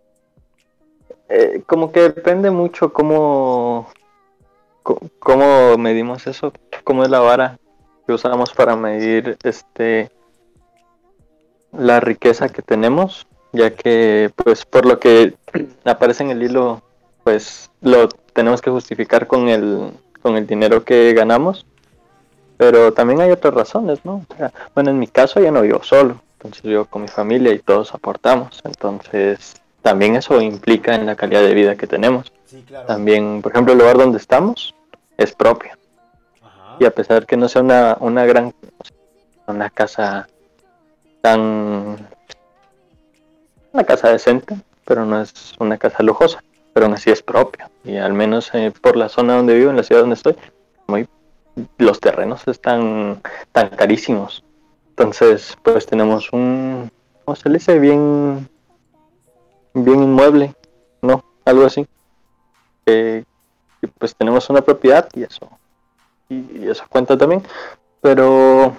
eh, como que depende mucho cómo, co- cómo medimos eso, cómo es la vara que usamos para medir este la riqueza que tenemos, ya que pues por lo que aparece en el hilo, pues lo tenemos que justificar con el con el dinero que ganamos, pero también hay otras razones, ¿no? O sea, bueno, en mi caso ya no vivo solo, entonces vivo con mi familia y todos aportamos, entonces también eso implica en la calidad de vida que tenemos. Sí, claro. También, por ejemplo, el lugar donde estamos es propio, Ajá. y a pesar que no sea una, una gran, una casa tan, una casa decente, pero no es una casa lujosa, pero aún así es propia, y al menos eh, por la zona donde vivo, en la ciudad donde estoy, muy, los terrenos están tan carísimos, entonces pues tenemos un, ¿cómo se le dice? Bien, bien inmueble, ¿no? Algo así, eh, y pues tenemos una propiedad y eso, y, y eso cuenta también, pero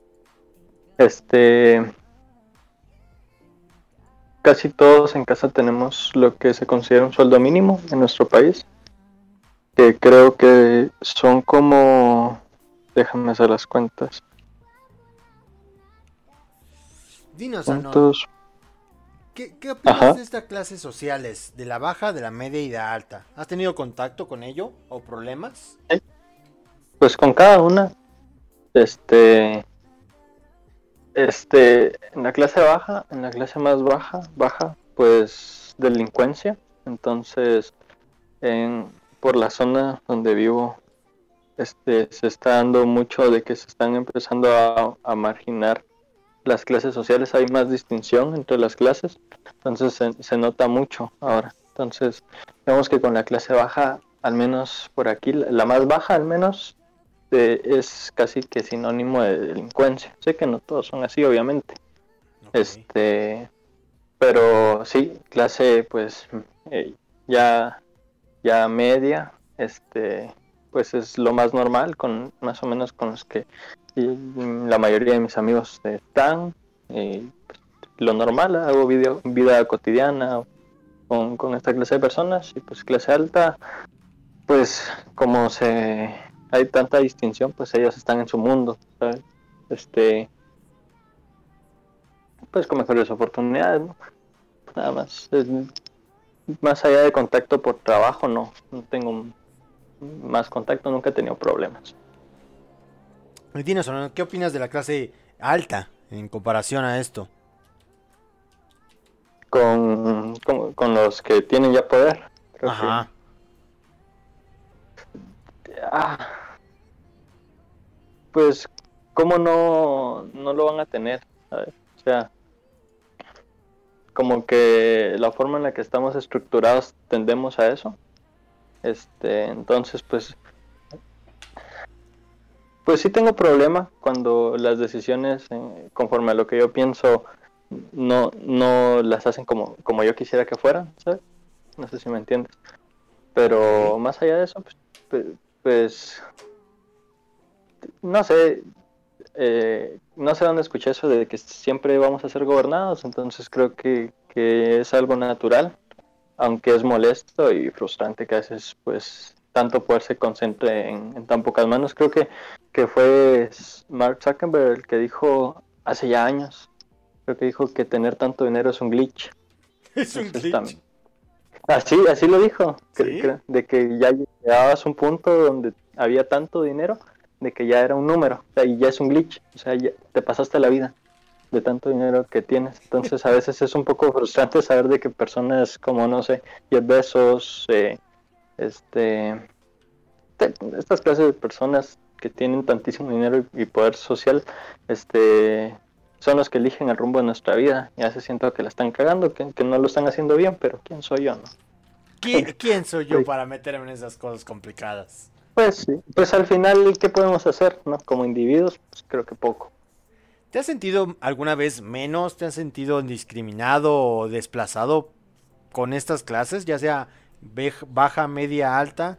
este casi todos en casa tenemos lo que se considera un sueldo mínimo en nuestro país, que creo que son como, déjame hacer las cuentas, Dinos, Anon, ¿cuántos? ¿qué, qué opinas Ajá. de estas clases sociales? De la baja, de la media y de la alta. ¿Has tenido contacto con ello o problemas? Pues con cada una, este, este, en la clase baja, en la clase más baja, baja, pues delincuencia, entonces, en, por la zona donde vivo, este, se está dando mucho de que se están empezando a, a marginar las clases sociales, hay más distinción entre las clases, entonces se, se nota mucho ahora. Entonces, vemos que con la clase baja, al menos por aquí, la, la más baja al menos, eh, es casi que sinónimo de delincuencia. Sé que no todos son así, obviamente. Ok. Este, pero sí, clase pues eh, ya, ya media, este, pues es lo más normal, con más o menos con los que y la mayoría de mis amigos están, y pues, lo normal, hago video, vida cotidiana con, con esta clase de personas, y pues clase alta, pues como se hay tanta distinción, pues ellos están en su mundo, ¿sabes? Este, pues con mejores oportunidades, ¿no? Nada más, es, más allá de contacto por trabajo, no, no tengo más contacto, nunca he tenido problemas. Y dinos, Anon, ¿qué opinas de la clase alta en comparación a esto? Con, con, con los que tienen ya poder, creo Ajá. que ah, pues cómo no, no lo van a tener, ¿sabes? O sea, como que la forma en la que estamos estructurados tendemos a eso. Este, entonces pues pues sí tengo problema cuando las decisiones eh, conforme a lo que yo pienso no, no las hacen como, como yo quisiera que fueran, ¿sabes? No sé si me entiendes. Pero más allá de eso, pues, pues, pues no sé, eh, no sé dónde escuché eso de que siempre vamos a ser gobernados, entonces creo que, que es algo natural, aunque es molesto y frustrante que a veces pues tanto poder se concentre en, en tan pocas manos. Creo que, que fue Mark Zuckerberg el que dijo hace ya años, creo que dijo que tener tanto dinero es un glitch. Es un Entonces, glitch. también- así, así lo dijo, que- ¿Sí? que- de que ya llegabas a un punto donde había tanto dinero, de que ya era un número, o sea, y ya es un glitch, o sea, ya te pasaste la vida de tanto dinero que tienes. Entonces a veces es un poco frustrante saber de que personas como, no sé, Jeff Bezos, eh, este, este, estas clases de personas que tienen tantísimo dinero y, y poder social, este, son los que eligen el rumbo de nuestra vida. Ya se siento que la están cagando, que, que no lo están haciendo bien, pero ¿quién soy yo, no? ¿Quién, quién soy yo Sí. para meterme en esas cosas complicadas? Pues sí, pues al final, ¿qué podemos hacer, no? Como individuos, pues creo que poco. ¿Te has sentido alguna vez menos? ¿Te has sentido discriminado o desplazado con estas clases? Ya sea bej- baja, media, alta.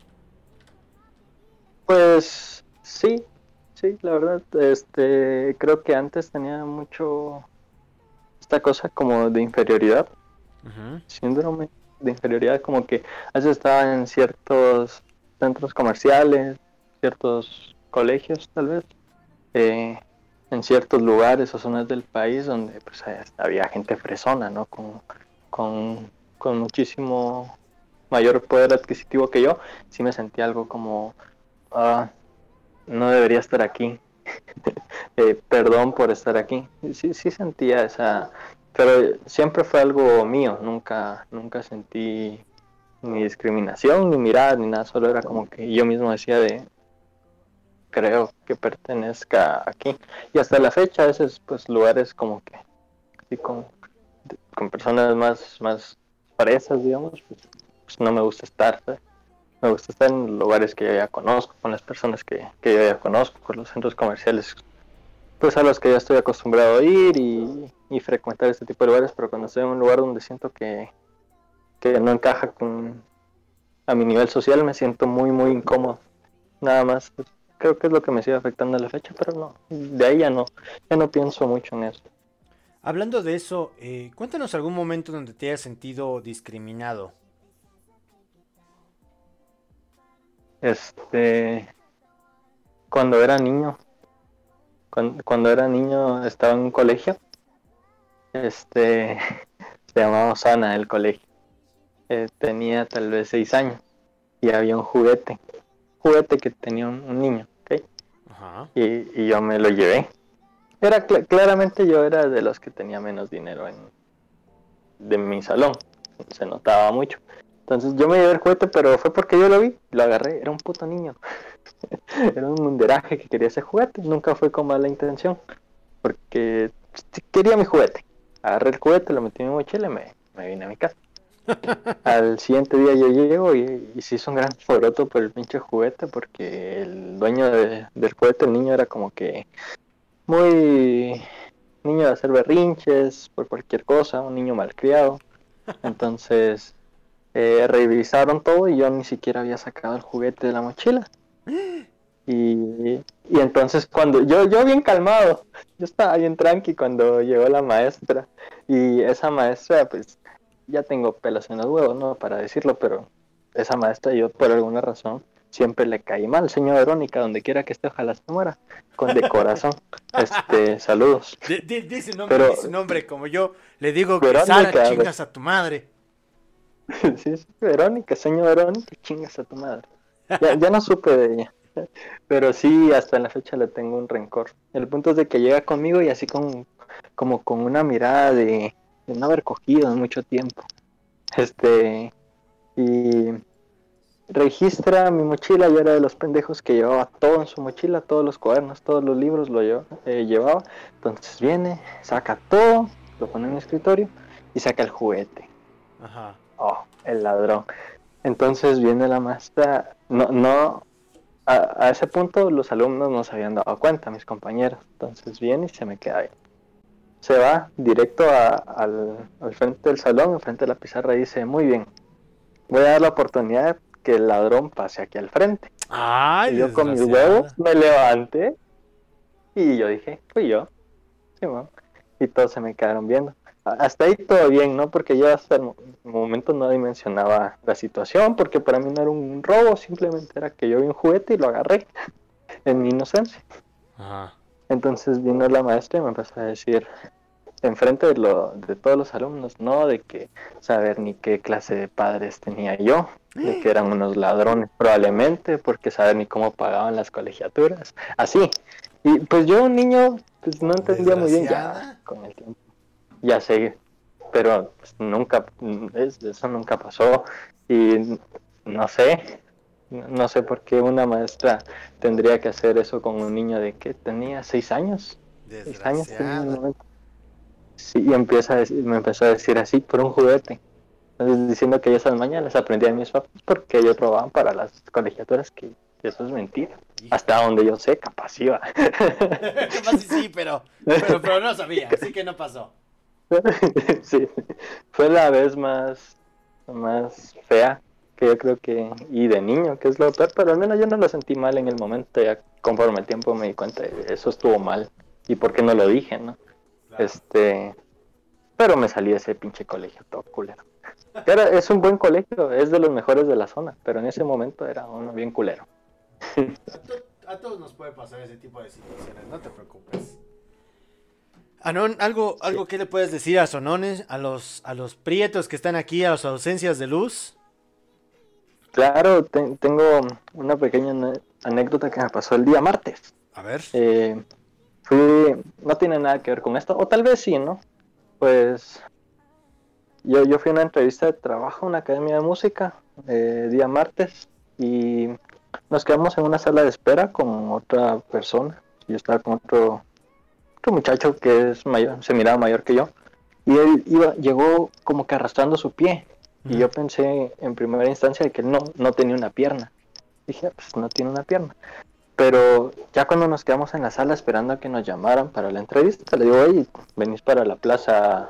Pues sí, sí, la verdad, este, creo que antes tenía mucho esta cosa como de inferioridad, Ujú. síndrome de inferioridad, como que a veces estaba en ciertos centros comerciales, ciertos colegios tal vez, eh, en ciertos lugares o zonas del país donde pues había gente fresona, ¿no? Con, con, con muchísimo mayor poder adquisitivo que yo, sí me sentía algo como, ah, no debería estar aquí, eh, perdón por estar aquí. Sí, sí sentía esa, pero siempre fue algo mío, nunca, nunca sentí ni discriminación, ni mirada, ni nada, solo era como que yo mismo decía de, creo que pertenezca aquí. Y hasta la fecha, a veces, pues, lugares como que, así con, con personas más, más fresas, digamos, pues, pues no me gusta estar, ¿sabes? Me gusta estar en lugares que yo ya conozco, con las personas que, que yo ya conozco, con los centros comerciales, pues a los que ya estoy acostumbrado a ir y, y frecuentar este tipo de lugares, pero cuando estoy en un lugar donde siento que, que no encaja con a mi nivel social, me siento muy, muy incómodo. Nada más, pues, creo que es lo que me sigue afectando a la fecha, pero no, de ahí ya no, ya no pienso mucho en eso. Hablando de eso, eh, cuéntanos algún momento donde te hayas sentido discriminado. Este, cuando era niño, cuando, cuando era niño estaba en un colegio, este, se llamaba Osana el colegio, eh, tenía tal vez seis años y había un juguete, juguete que tenía un, un niño, ¿ok? Ajá. Y, y yo me lo llevé. Era cl- claramente yo era de los que tenía menos dinero en, de mi salón, se notaba mucho. Entonces yo me llevé el juguete, pero fue porque yo lo vi, lo agarré, era un puto niño. Era un munderaje que quería ese juguete, nunca fue con mala intención, porque quería mi juguete. Agarré el juguete, lo metí en mi mochila y me, me vine a mi casa. Al siguiente día yo llego y, y se hizo un gran alboroto por el pinche juguete, porque el dueño de, del juguete, el niño, era como que muy niño de hacer berrinches por cualquier cosa, un niño malcriado. Entonces eh, revisaron todo y yo ni siquiera había sacado el juguete de la mochila. Y, y entonces cuando yo, yo bien calmado, yo estaba bien tranqui cuando llegó la maestra. Y esa maestra, pues ya tengo pelos en los huevos, ¿no? Para decirlo, pero esa maestra yo por alguna razón siempre le caí mal. Señora Verónica, donde quiera que esté, ojalá se muera. Con de corazón. Este, saludos. D- d- Dice un nombre, Pero- dice un nombre, como yo le digo que Verónica, Sara, güey. chingas a tu madre. Sí, sí, Verónica, señor Verónica, chingas a tu madre. Ya, ya no supe de ella. Pero sí, hasta en la fecha le tengo un rencor. El punto es de que llega conmigo y así con, como con una mirada de, de no haber cogido en mucho tiempo. Este, y registra mi mochila. Yo era de los pendejos que llevaba todo en su mochila, todos los cuadernos, todos los libros lo llevaba, eh, llevaba. Entonces viene, saca todo, lo pone en el escritorio y saca el juguete. Ajá. Oh, el ladrón. Entonces viene la maestra, no, no, a, a ese punto los alumnos no se habían dado cuenta, mis compañeros. Entonces viene y se me queda ahí. Se va directo a, al, al frente del salón, enfrente de la pizarra y dice, muy bien, voy a dar la oportunidad que el ladrón pase aquí al frente. Ay, Y yo con mis desgraciada. huevos me levanté y yo dije, fui yo. Sí, bueno. Y todos se me quedaron viendo. Hasta ahí todo bien, ¿no? Porque yo hasta el mo- momento no dimensionaba la situación, porque para mí no era un robo, simplemente era que yo vi un juguete y lo agarré en mi inocencia. Ajá. Entonces vino la maestra y me empezó a decir, enfrente de, lo, de todos los alumnos, no de que saber ni qué clase de padres tenía yo, de que eran unos ladrones probablemente, porque saber ni cómo pagaban las colegiaturas, así. Y pues yo, un niño, pues no entendía muy bien Desgraciada. ya con el tiempo. Ya sé, pero pues, nunca, es- eso nunca pasó. Y no sé, No no sé por qué una maestra tendría que hacer eso con un niño de que tenía seis años. Seis años tenía en el Desgraciada. momento. Sí, y empieza a decir- me empezó a decir así por un juguete. Entonces, diciendo que yo esas mañas las aprendí de mis papás porque ellos robaban para las colegiaturas, que eso es mentira. Hijo. Hasta donde yo sé, capaz iba. Capaz sí, sí, pero, pero, pero no sabía, así que no pasó. Sí, fue la vez más, más fea que yo creo que, y de niño, que es lo peor, pero al menos yo no lo sentí mal en el momento, ya conforme el tiempo me di cuenta de eso estuvo mal, y por qué no lo dije, ¿no? Claro. Este, pero me salí de ese pinche colegio todo culero. Era, es un buen colegio, es de los mejores de la zona, pero en ese momento era uno bien culero. A, to- a todos nos puede pasar ese tipo de situaciones, no te preocupes. Anon, algo, algo que le puedes decir a Sonones, a los, a los prietos que están aquí, a las ausencias de luz. Claro, te- tengo una pequeña ane- anécdota que me pasó el día martes. A ver. Eh, fui, no tiene nada que ver con esto, o tal vez sí, ¿no? Pues yo, yo fui a una entrevista de trabajo a una academia de música eh, día martes y nos quedamos en una sala de espera con otra persona. Yo estaba con otro, otro muchacho que es mayor, se miraba mayor que yo, y él iba, llegó como que arrastrando su pie. Y yo pensé en primera instancia de que él no, no tenía una pierna. Dije, pues no tiene una pierna. Pero ya cuando nos quedamos en la sala esperando a que nos llamaran para la entrevista, le digo, oye, venís para la plaza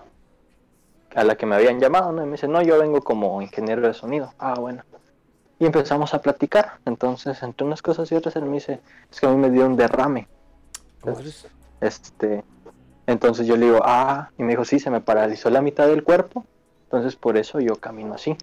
a la que me habían llamado, ¿no? Y me dice, no, yo vengo como ingeniero de sonido. Ah, bueno. Y empezamos a platicar. Entonces, entre unas cosas y otras, él me dice, es que a mí me dio un derrame. ¿Cómo crees? Este, entonces yo le digo, ah, y me dijo, sí, se me paralizó la mitad del cuerpo. Entonces por eso yo camino así.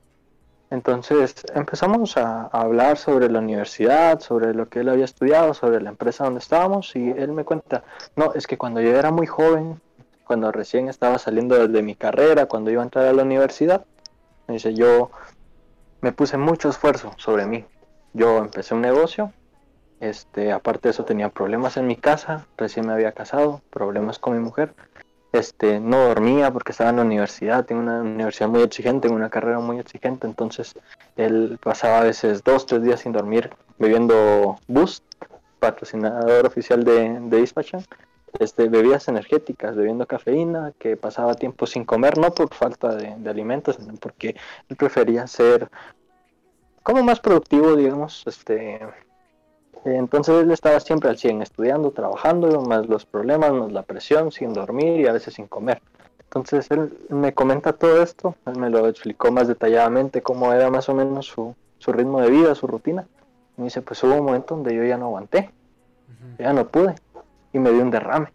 Entonces empezamos a, a hablar sobre la universidad, sobre lo que él había estudiado, sobre la empresa donde estábamos, y él me cuenta, no, es que cuando yo era muy joven, cuando recién estaba saliendo de mi carrera, cuando iba a entrar a la universidad, me dice, yo me puse mucho esfuerzo sobre mí. Yo empecé un negocio, este, aparte de eso tenía problemas en mi casa, recién me había casado, problemas con mi mujer. Este, no dormía porque estaba en la universidad, tengo una universidad muy exigente, tengo una carrera muy exigente, entonces él pasaba a veces dos, tres días sin dormir, bebiendo Boost, patrocinador oficial de, de Dispatchan, este, bebidas energéticas, bebiendo cafeína, que pasaba tiempo sin comer, no por falta de, de alimentos, sino porque él prefería ser como más productivo, digamos, este... Entonces él estaba siempre al cien, estudiando, trabajando, más los problemas, más la presión, sin dormir y a veces sin comer. Entonces él me comenta todo esto, él me lo explicó más detalladamente cómo era más o menos su, su ritmo de vida, su rutina. Y me dice, pues hubo un momento donde yo ya no aguanté, Ujú. ya no pude, y me dio un derrame.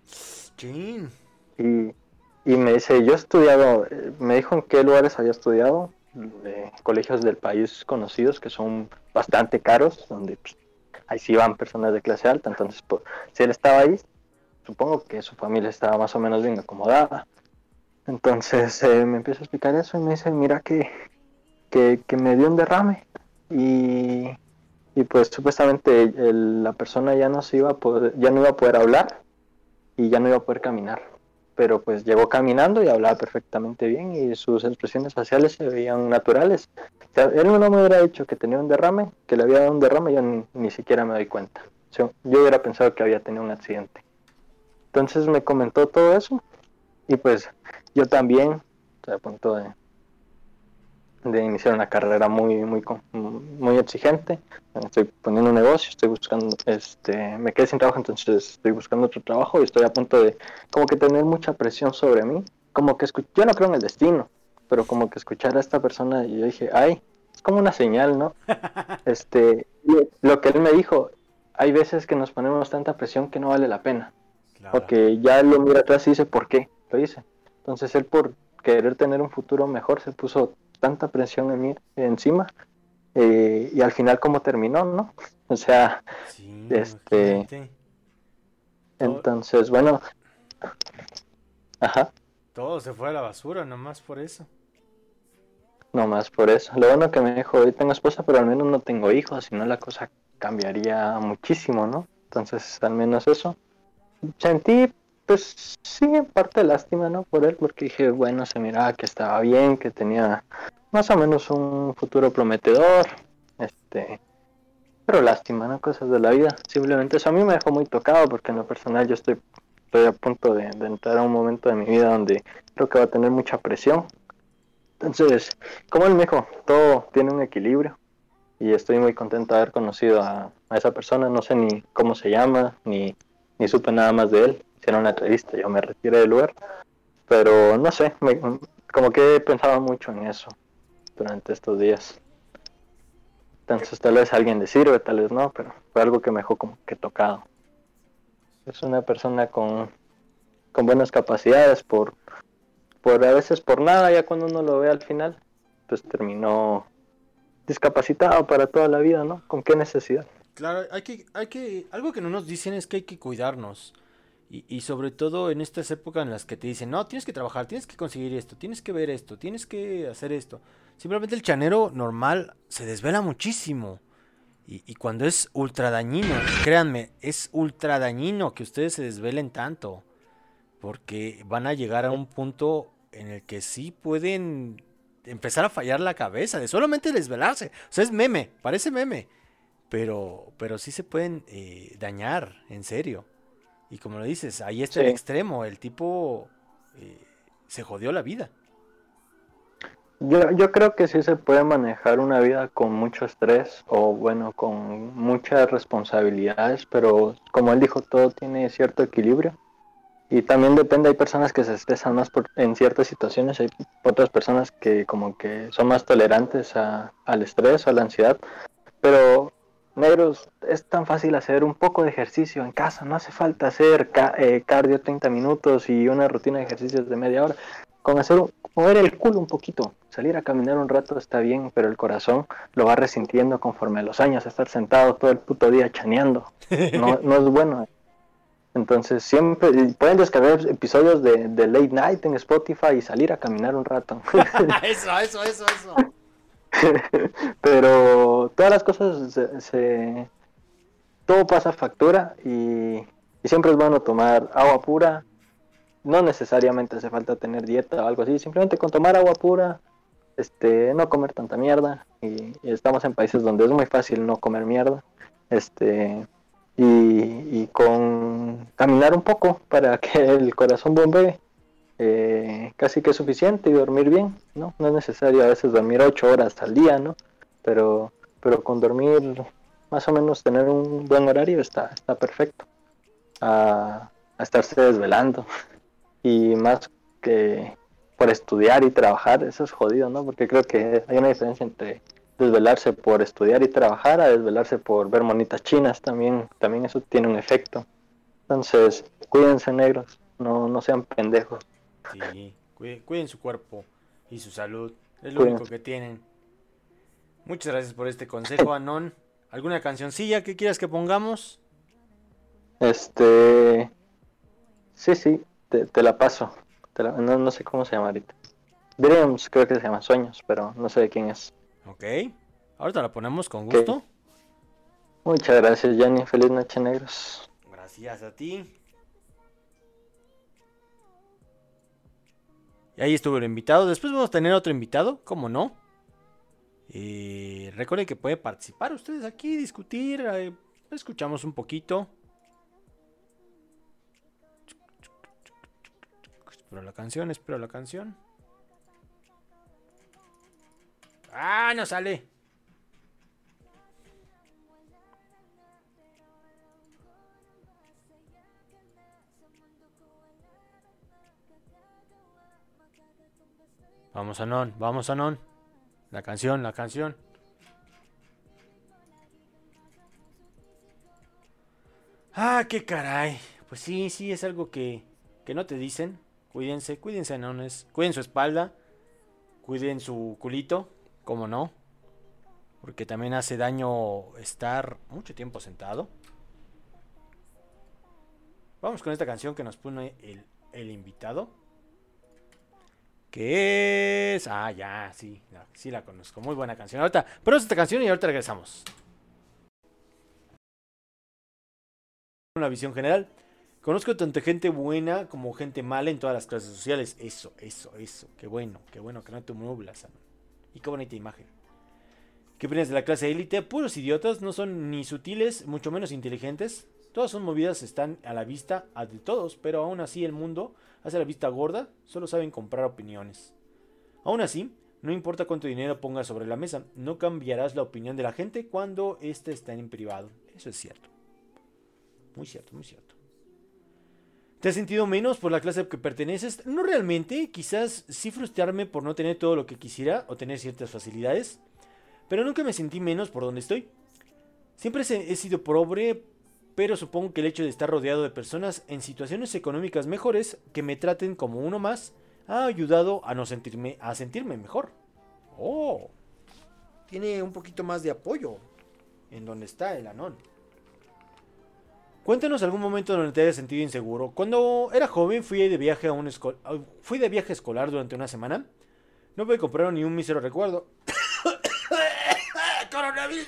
Chin. Y, y me dice, yo he estudiado, eh, me dijo en qué lugares había estudiado, de colegios del país conocidos que son bastante caros, donde pues, ahí sí van personas de clase alta, entonces pues, si él estaba ahí, supongo que su familia estaba más o menos bien acomodada. Entonces eh, me empieza a explicar eso y me dice, mira que, que, que me dio un derrame y, y pues supuestamente el- la persona ya no se iba a poder, ya no iba a poder hablar y ya no iba a poder caminar. Pero pues llegó caminando y hablaba perfectamente bien y sus expresiones faciales se veían naturales. O sea, él no me hubiera dicho que tenía un derrame, que le había dado un derrame, yo ni, ni siquiera me doy cuenta. O sea, yo hubiera pensado que había tenido un accidente. Entonces me comentó todo eso y pues yo también estoy a punto de, de iniciar una carrera muy muy con- muy exigente. Estoy poniendo un negocio, estoy buscando, este, me quedé sin trabajo, entonces estoy buscando otro trabajo y estoy a punto de como que tener mucha presión sobre mí, como que escu- yo no creo en el destino, pero como que escuchar a esta persona y yo dije, ay, es como una señal, ¿no? Este, lo, lo que él me dijo, hay veces que nos ponemos tanta presión que no vale la pena. Claro. Porque ya lo mira atrás y dice por qué lo hice. Entonces él por querer tener un futuro mejor se puso tanta presión en mí encima eh, y al final como terminó, ¿no? O sea, Sí, este, imagínate. Todo, entonces bueno, ajá, todo se fue a la basura nomás por eso. no más por eso. Lo bueno que me dijo, hoy tengo esposa, pero al menos no tengo hijos, si no la cosa cambiaría muchísimo, ¿no? Entonces al menos eso. Sentí, pues sí, en parte lástima, ¿no? Por él, porque dije, bueno, se miraba que estaba bien, que tenía más o menos un futuro prometedor, este, Este, pero lástima, ¿no? Cosas de la vida. Simplemente eso a mí me dejó muy tocado porque en lo personal yo estoy, estoy a punto de, de entrar a un momento de mi vida donde creo que va a tener mucha presión. Entonces, como él me dijo, todo tiene un equilibrio y estoy muy contento de haber conocido a, a esa persona. No sé ni cómo se llama, ni, ni supe nada más de él. Hicieron una entrevista, yo me retiré del lugar, pero no sé, me, como que he pensado mucho en eso durante estos días. Entonces tal vez a alguien le sirve, tal vez no, pero fue algo que me dejó como que tocado. Es una persona con, con buenas capacidades, por, por a veces por nada, ya cuando uno lo ve al final, pues terminó discapacitado para toda la vida, ¿no? ¿Con qué necesidad? Claro, hay que, hay que, algo que no nos dicen es que hay que cuidarnos. Y, y sobre todo en estas épocas en las que te dicen, no, tienes que trabajar, tienes que conseguir esto, tienes que ver esto, tienes que hacer esto. Simplemente el chanero normal se desvela muchísimo. Y, y cuando es ultra dañino, créanme, es ultra dañino que ustedes se desvelen tanto. Porque van a llegar a un punto en el que sí pueden empezar a fallar la cabeza de solamente desvelarse. O sea, es meme, parece meme. Pero, pero sí se pueden eh, dañar, en serio. Y como lo dices, ahí está sí. El extremo. El tipo eh, se jodió la vida. Yo, yo creo que sí se puede manejar una vida con mucho estrés o bueno, con muchas responsabilidades, pero como él dijo, todo tiene cierto equilibrio. Y también depende, hay personas que se estresan más por, en ciertas situaciones, hay otras personas que como que son más tolerantes a, al estrés o a la ansiedad, pero negros, es tan fácil hacer un poco de ejercicio en casa, no hace falta hacer ca- eh, cardio treinta minutos y una rutina de ejercicios de media hora. Con hacer, mover el culo un poquito, salir a caminar un rato está bien, pero el corazón lo va resintiendo conforme a los años, estar sentado todo el puto día chaneando, no, no es bueno. Entonces siempre, pueden descargar episodios de, de Late Night en Spotify y salir a caminar un rato. Eso, eso, eso, eso. Pero todas las cosas se, se todo pasa factura y, y siempre es bueno tomar agua pura. No necesariamente hace falta tener dieta o algo así, simplemente con tomar agua pura, este, no comer tanta mierda, y, y estamos en países donde es muy fácil no comer mierda, este, y, y con caminar un poco para que el corazón bombee, eh, casi que es suficiente, y dormir bien, ¿no? No es necesario a veces dormir ocho horas al día, ¿no? Pero, pero con dormir más o menos tener un buen horario está, está perfecto. A, a estarse desvelando. Y más que por estudiar y trabajar, eso es jodido, ¿no? Porque creo que hay una diferencia entre desvelarse por estudiar y trabajar a desvelarse por ver monitas chinas, también, también eso tiene un efecto. Entonces, cuídense, negros, no, no sean pendejos. Sí, cuiden, cuiden su cuerpo y su salud, es lo Cuídense. único que tienen. Muchas gracias por este consejo, Anon. ¿Alguna cancioncilla que quieras que pongamos? Este... Sí, sí. Te, te la paso. Te la, no, no sé cómo se llama ahorita. Dreams, creo que se llama Sueños, pero no sé de quién es. Ok. Ahorita la ponemos con gusto. Okay. Muchas gracias, Yanni. Feliz noche, negros. Gracias a ti. Y ahí estuvo el invitado. Después vamos a tener otro invitado, ¿cómo no? Eh, recuerden que puede participar ustedes aquí, discutir. Eh, escuchamos un poquito. Espero la canción, espero la canción. ¡Ah, no sale! Vamos, Anon, vamos, Anon. La canción, la canción. Ah, qué caray. Pues sí, sí, es algo que, que no te dicen. Cuídense, cuídense, Anones. Cuiden su espalda. Cuiden su culito, como no. Porque también hace daño estar mucho tiempo sentado. Vamos con esta canción que nos pone el, el invitado. Que es... Ah, ya, sí, la, sí la conozco. Muy buena canción. Ahorita, pero esta canción y ahorita regresamos. Una visión general. Conozco tanto gente buena como gente mala en todas las clases sociales. Eso, eso, eso. Qué bueno, qué bueno que no te nublas. Y qué bonita imagen. ¿Qué opinas de la clase élite? Puros idiotas, no son ni sutiles, mucho menos inteligentes. Todas sus movidas están a la vista de todos, pero aún así el mundo hace la vista gorda, solo saben comprar opiniones. Aún así, no importa cuánto dinero pongas sobre la mesa, no cambiarás la opinión de la gente cuando ésta está en privado. Eso es cierto. Muy cierto, muy cierto. ¿Te has sentido menos por la clase a que perteneces? No realmente, quizás sí frustrarme por no tener todo lo que quisiera o tener ciertas facilidades, pero nunca me sentí menos por donde estoy. Siempre he sido pobre, pero supongo que el hecho de estar rodeado de personas en situaciones económicas mejores que me traten como uno más ha ayudado a no sentirme, a sentirme mejor. Oh, tiene un poquito más de apoyo en donde está el Anon. Cuéntanos algún momento donde te hayas sentido inseguro. Cuando era joven fui de viaje a un esco- fui de viaje escolar durante una semana. No pude comprar ni un mísero recuerdo. Coronavirus.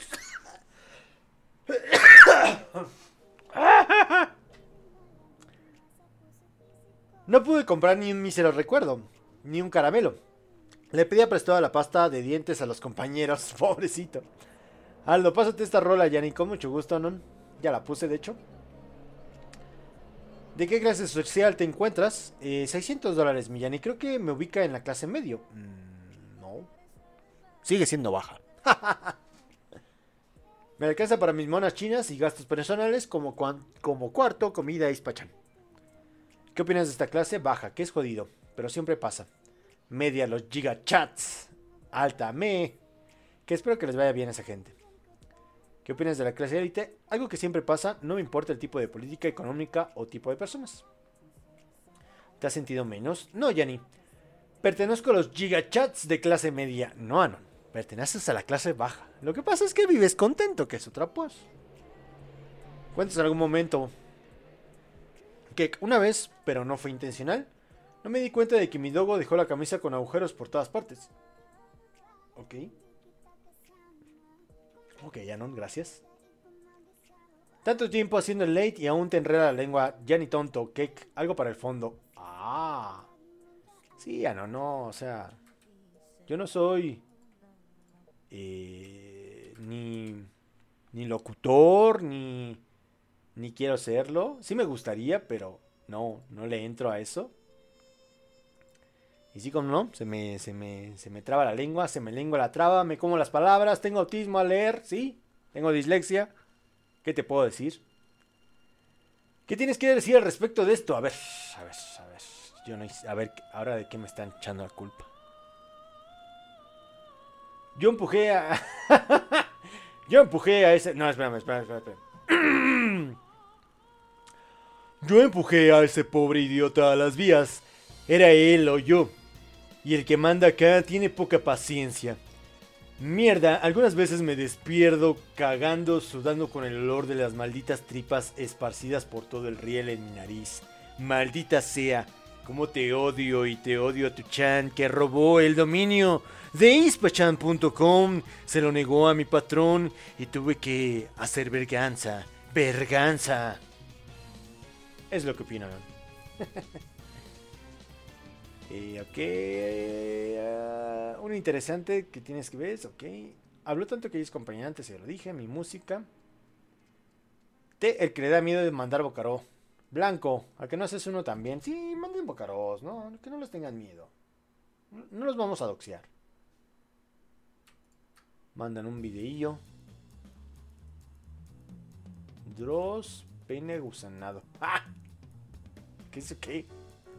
No pude comprar ni un mísero recuerdo, ni un caramelo. Le pedía prestado la pasta de dientes a los compañeros, pobrecito. Aldo, pásate esta rola, Yanni, con mucho gusto, ¿no? Ya la puse, de hecho. ¿De qué clase social te encuentras? Eh, seiscientos dólares, mi Yanni. Creo que me ubica en la clase medio. Mm, no. Sigue siendo baja. Me alcanza para mis monas chinas y gastos personales como, cuan- como cuarto, comida y despachan. ¿Qué opinas de esta clase? Baja, que es jodido, pero siempre pasa. Media, los gigachats. Alta, me. Que espero que les vaya bien a esa gente. ¿Qué opinas de la clase élite? Algo que siempre pasa, no me importa el tipo de política económica o tipo de personas. ¿Te has sentido menos? No, Yanni. Pertenezco a los gigachats de clase media. No, Anon. Perteneces a la clase baja. Lo que pasa es que vives contento, que es otra pues. ¿Cuentas en algún momento que una vez, pero no fue intencional, no me di cuenta de que mi dogo dejó la camisa con agujeros por todas partes? Ok. Ok, Anon, gracias. Tanto tiempo haciendo el late y aún te enreda la lengua. Ya ni tonto, cake, algo para el fondo. Ah. Sí, Anon, no, o sea, yo no soy eh, ni, ni locutor, ni, ni quiero serlo. Sí me gustaría, pero no, no le entro a eso. Y sí, como no, se me, se me, se me traba la lengua, se me lengua la traba, me como las palabras, tengo autismo al leer, sí, tengo dislexia. ¿Qué te puedo decir? ¿Qué tienes que decir al respecto de esto? A ver, a ver, a ver, yo no hice- a ver, ahora de qué me están echando la culpa. Yo empujé a... yo empujé a ese... No, espérame, espérame, espérame. espérame. Yo empujé a ese pobre idiota a las vías. Era él o yo. Y el que manda acá tiene poca paciencia. Mierda, algunas veces me despierto cagando, sudando con el olor de las malditas tripas esparcidas por todo el riel en mi nariz. Maldita sea, cómo te odio y te odio a tu chan que robó el dominio de ispachan punto com, se lo negó a mi patrón y tuve que hacer verganza, verganza. Es lo que opinan. Eh, ok. Uh, un interesante que tienes que ver. Ok. Habló tanto que ella es compañera, antes se lo dije. Mi música. T, el que le da miedo de mandar bocaró. Blanco, ¿a que no haces uno también? Sí, manden bocaros, ¿no? Que no les tengan miedo. No, no los vamos a doxear. Mandan un videillo. Dross, pene gusanado. ¡Ah! ¿Qué es qué?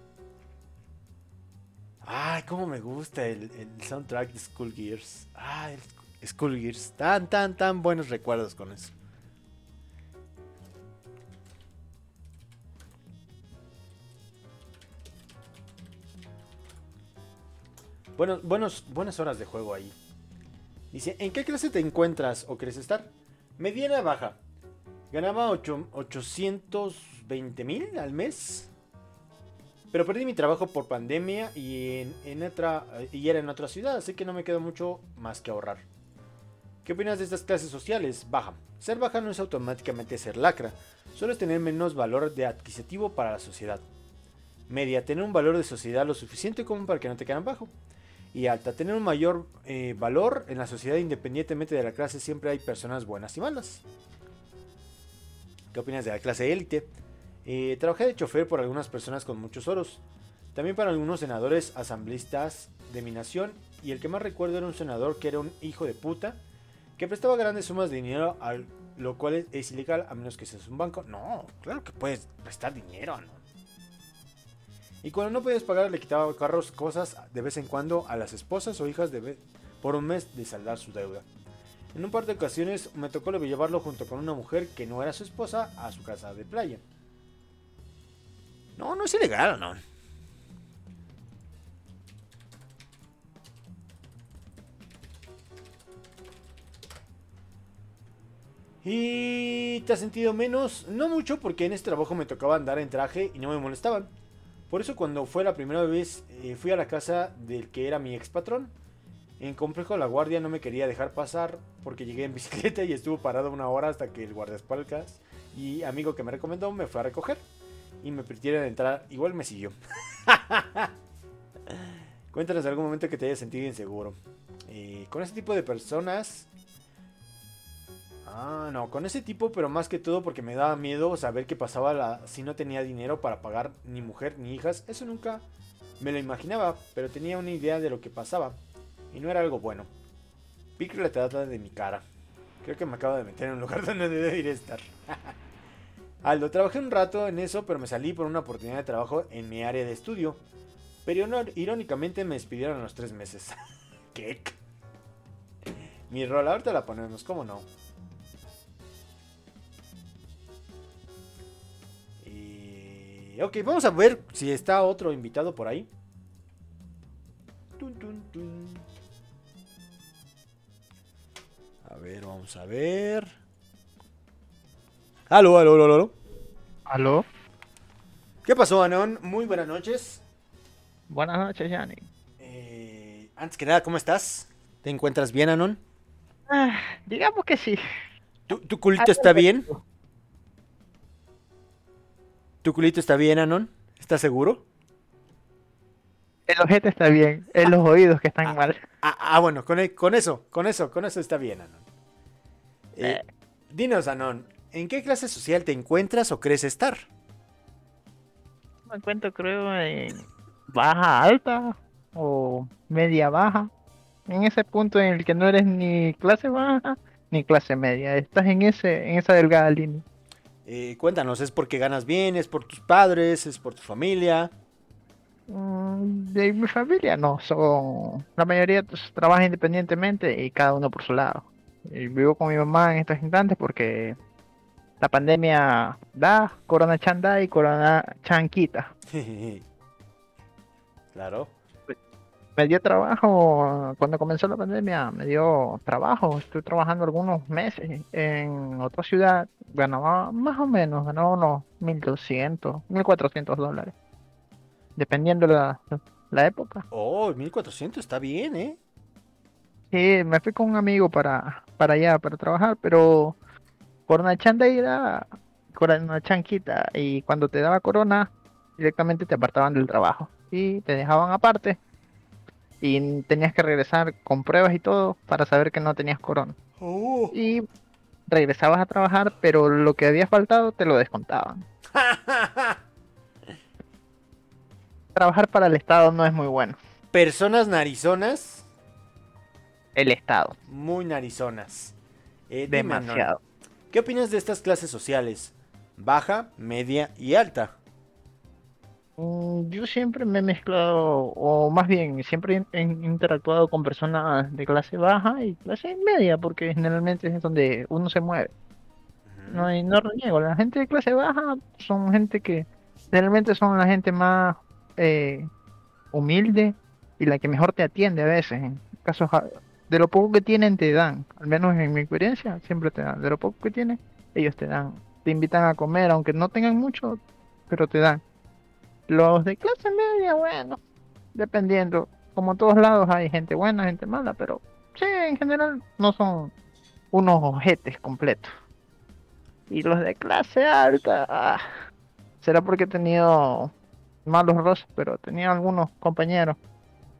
Ay, cómo me gusta el, el soundtrack de Skull Gears. Ah, el Skull Gears. Tan, tan, tan buenos recuerdos con eso. Bueno, buenos, buenas horas de juego ahí. Dice, ¿en qué clase te encuentras o quieres estar? Mediana baja. Ganaba ochocientos veinte mil al mes. Pero perdí mi trabajo por pandemia y, en, en otra, y era en otra ciudad, así que no me quedó mucho más que ahorrar. ¿Qué opinas de estas clases sociales? Baja. Ser baja no es automáticamente ser lacra, solo es tener menos valor de adquisitivo para la sociedad. Media, tener un valor de sociedad lo suficiente como para que no te quedan bajo. y alta. Tener un mayor eh, valor en la sociedad independientemente de la clase. Siempre hay personas buenas y malas. ¿Qué opinas de la clase élite? Eh, trabajé de chofer por algunas personas con muchos oros. También para algunos senadores asambleístas de mi nación. Y el que más recuerdo era un senador que era un hijo de puta, que prestaba grandes sumas de dinero, al, lo cual es, es ilegal a menos que seas un banco. No, claro que puedes prestar dinero, ¿no? Y cuando no podías pagar le quitaba carros, cosas de vez en cuando a las esposas o hijas de vez, por un mes de saldar su deuda. En un par de ocasiones me tocó llevarlo junto con una mujer que no era su esposa a su casa de playa. No, no es ilegal, ¿no? ¿Y te has sentido menos? No mucho, porque en este trabajo me tocaba andar en traje y no me molestaban. Por eso cuando fue la primera vez eh, fui a la casa del que era mi ex patrón. En Complejo La Guardia no me quería dejar pasar porque llegué en bicicleta y estuvo parado una hora hasta que el guardaespaldas y amigo que me recomendó me fue a recoger. Y me permitieron entrar, igual me siguió. Cuéntanos algún momento que te hayas sentido inseguro. Eh, con ese tipo de personas... Ah, no, con ese tipo, pero más que todo porque me daba miedo saber qué pasaba la, si no tenía dinero para pagar ni mujer ni hijas. Eso nunca me lo imaginaba, pero tenía una idea de lo que pasaba. Y no era algo bueno. Pico la trata de mi cara. Creo que me acabo de meter en un lugar donde debería estar. Aldo, trabajé un rato en eso, pero me salí por una oportunidad de trabajo en mi área de estudio. Pero no, irónicamente me despidieron a los tres meses. ¿Qué? Mi rol, ahorita la ponemos, ¿cómo no? Y... ok, vamos a ver si está otro invitado por ahí. Tun, tun, tun. A ver, vamos a ver. Aló, aló, aló, aló. ¿Aló? ¿Qué pasó, Anon? Muy buenas noches. Buenas noches, Yanni. Eh, antes que nada, ¿cómo estás? ¿Te encuentras bien, Anon? Ah, digamos que sí. ¿Tu, tu culito está bien? ¿Tu culito está bien, Anon? ¿Estás seguro? El ojete está bien, es los oídos que están ah, mal. Ah, ah bueno, con, con eso, con eso, con eso está bien, Anon. Eh, eh. Dinos, Anon, ¿en qué clase social te encuentras o crees estar? Me encuentro, creo, en baja alta o media baja. En ese punto en el que no eres ni clase baja ni clase media. Estás en ese, en esa delgada línea. Eh, cuéntanos, ¿es porque ganas bien? ¿Es por tus padres? ¿Es por tu familia? De mi familia no, son la mayoría pues, trabaja independientemente y cada uno por su lado. Y vivo con mi mamá en estos instantes porque la pandemia da, Corona Chan da y Corona Chan quita. Claro. Me dio trabajo cuando comenzó la pandemia, me dio trabajo. Estuve trabajando algunos meses en otra ciudad, ganaba más o menos, ganaba unos mil doscientos, mil cuatrocientos dólares. Dependiendo la, la época. Oh, mil cuatrocientos está bien, ¿eh? Sí, me fui con un amigo para, para allá, para trabajar, pero Corona Chanda era Corona Chanquita, y cuando te daba corona, directamente te apartaban del trabajo y te dejaban aparte y tenías que regresar con pruebas y todo para saber que no tenías corona. Oh. Y regresabas a trabajar, pero lo que había faltado te lo descontaban. Trabajar para el Estado no es muy bueno. Personas narizonas. El Estado. Muy narizonas. Eh, Demasiado. Dime, ¿qué opinas de estas clases sociales? Baja, media y alta. Mm, yo siempre me he mezclado, o más bien, siempre he interactuado con personas de clase baja y clase media, porque generalmente es donde uno se mueve. Uh-huh. No, y no reniego. La gente de clase baja son gente que generalmente son la gente más Eh, humilde y la que mejor te atiende a veces. En casos de lo poco que tienen te dan, al menos en mi experiencia siempre te dan. De lo poco que tienen ellos te dan, te invitan a comer aunque no tengan mucho, pero te dan. Los de clase media, bueno, dependiendo, como en todos lados hay gente buena, gente mala, pero sí, en general no son unos ojetes completos. Y los de clase alta, ah, será porque he tenido malos roces, pero tenía algunos compañeros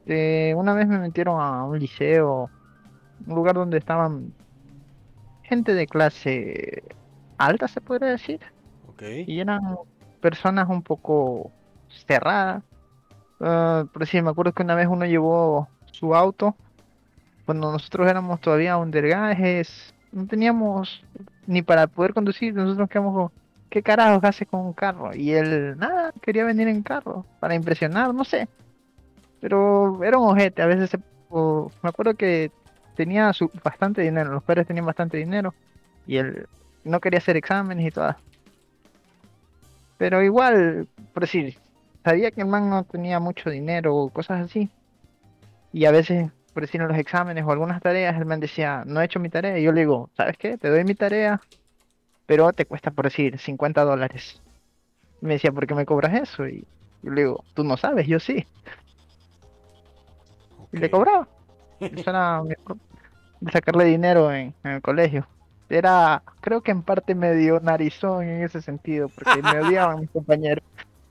Este, una vez me metieron a un liceo, un lugar donde estaban gente de clase alta, se podría decir, Ok. y eran personas un poco cerradas. Ah, por decir, me acuerdo que una vez uno llevó su auto, cuando nosotros éramos todavía undergajes, no teníamos ni para poder conducir, nosotros nos quedamos como, ¿qué carajos hace con un carro? Y él, nada, quería venir en carro, para impresionar, no sé, pero era un ojete, a veces se- o- me acuerdo que tenía su, bastante dinero, los padres tenían bastante dinero, y él no quería hacer exámenes y todo. Pero igual, por decir, sabía que el man no tenía mucho dinero o cosas así. Y a veces, por decir, en los exámenes o algunas tareas, el man decía, no he hecho mi tarea. Y yo le digo, ¿sabes qué? Te doy mi tarea, pero te cuesta, por decir, cincuenta dólares. Y me decía, ¿por qué me cobras eso? Y yo le digo, tú no sabes, yo sí. Y le Ok. cobraba. Eso era mi forma de sacarle dinero en, en el colegio. Era, creo que en parte medio narizón en ese sentido, porque me odiaban mis compañeros.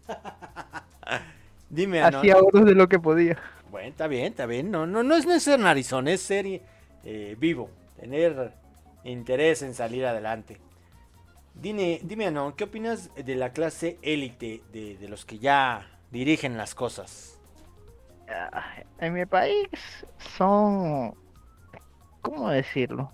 Dime, Anon. Hacía oro de lo que podía. Bueno, está bien, está bien. No, no, no es ser narizón, es ser eh, vivo. Tener interés en salir adelante. Dime, dime, Anon, ¿qué opinas de la clase élite? De, de los que ya dirigen las cosas. Ah, en mi país son, ¿cómo decirlo?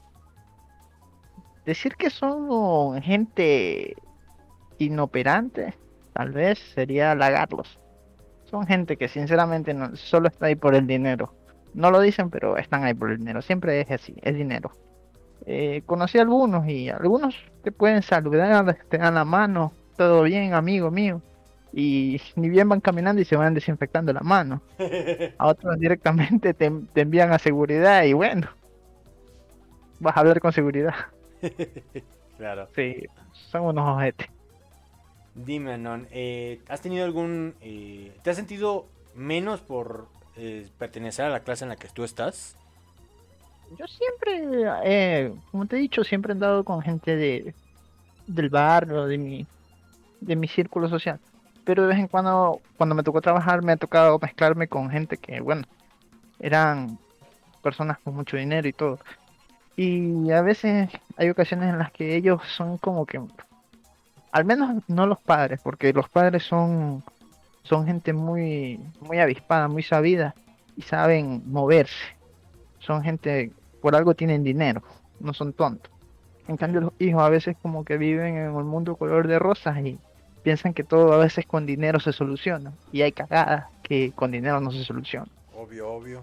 Decir que son gente inoperante, tal vez sería halagarlos. Son gente que sinceramente no, solo está ahí por el dinero. No lo dicen, pero están ahí por el dinero. Siempre es así, es dinero. Eh, conocí a algunos y algunos te pueden saludar, te dan la mano, todo bien, amigo mío. Y ni bien van caminando y se van desinfectando la mano. A otros directamente te, te envían a seguridad y bueno, vas a hablar con seguridad. Claro. Sí, son unos ojetes. Dime, Anon, eh, ¿has tenido algún... eh, ¿te has sentido menos por eh, pertenecer a la clase en la que tú estás? Yo siempre, eh, como te he dicho, siempre he andado con gente de, del barrio, de mi, de mi círculo social. Pero de vez en cuando, cuando me tocó trabajar, me ha tocado mezclarme con gente que, bueno, eran personas con mucho dinero y todo. Y a veces hay ocasiones en las que ellos son como que, al menos no los padres, porque los padres son, son gente muy, muy avispada, muy sabida y saben moverse. Son gente, por algo tienen dinero, no son tontos. En cambio, los hijos a veces como que viven en un mundo color de rosas y piensan que todo a veces con dinero se soluciona. Y hay cagadas que con dinero no se solucionan. Obvio, obvio.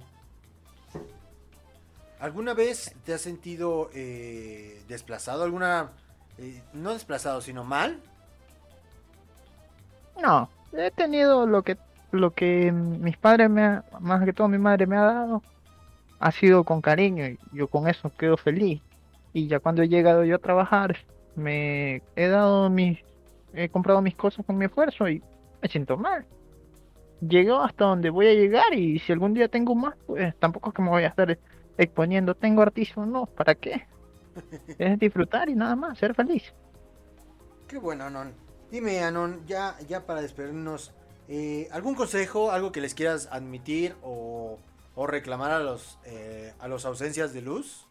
¿Alguna vez te has sentido eh, desplazado? ¿Alguna... eh, no desplazado, sino mal? No, he tenido lo que, lo que mis padres me ha- más que todo mi madre me ha dado, ha sido con cariño y yo con eso quedo feliz. Y ya cuando he llegado yo a trabajar, me he dado mis, he comprado mis cosas con mi esfuerzo y me siento mal. Llego hasta donde voy a llegar y si algún día tengo más, pues tampoco es que me voy a estar exponiendo, tengo artista, no, ¿para qué? Es disfrutar y nada más, ser feliz. Qué bueno, Anon. Dime, Anon, ya, ya para despedirnos, eh, ¿algún consejo, algo que les quieras admitir o, o reclamar a los, eh, a los ausencias de luz?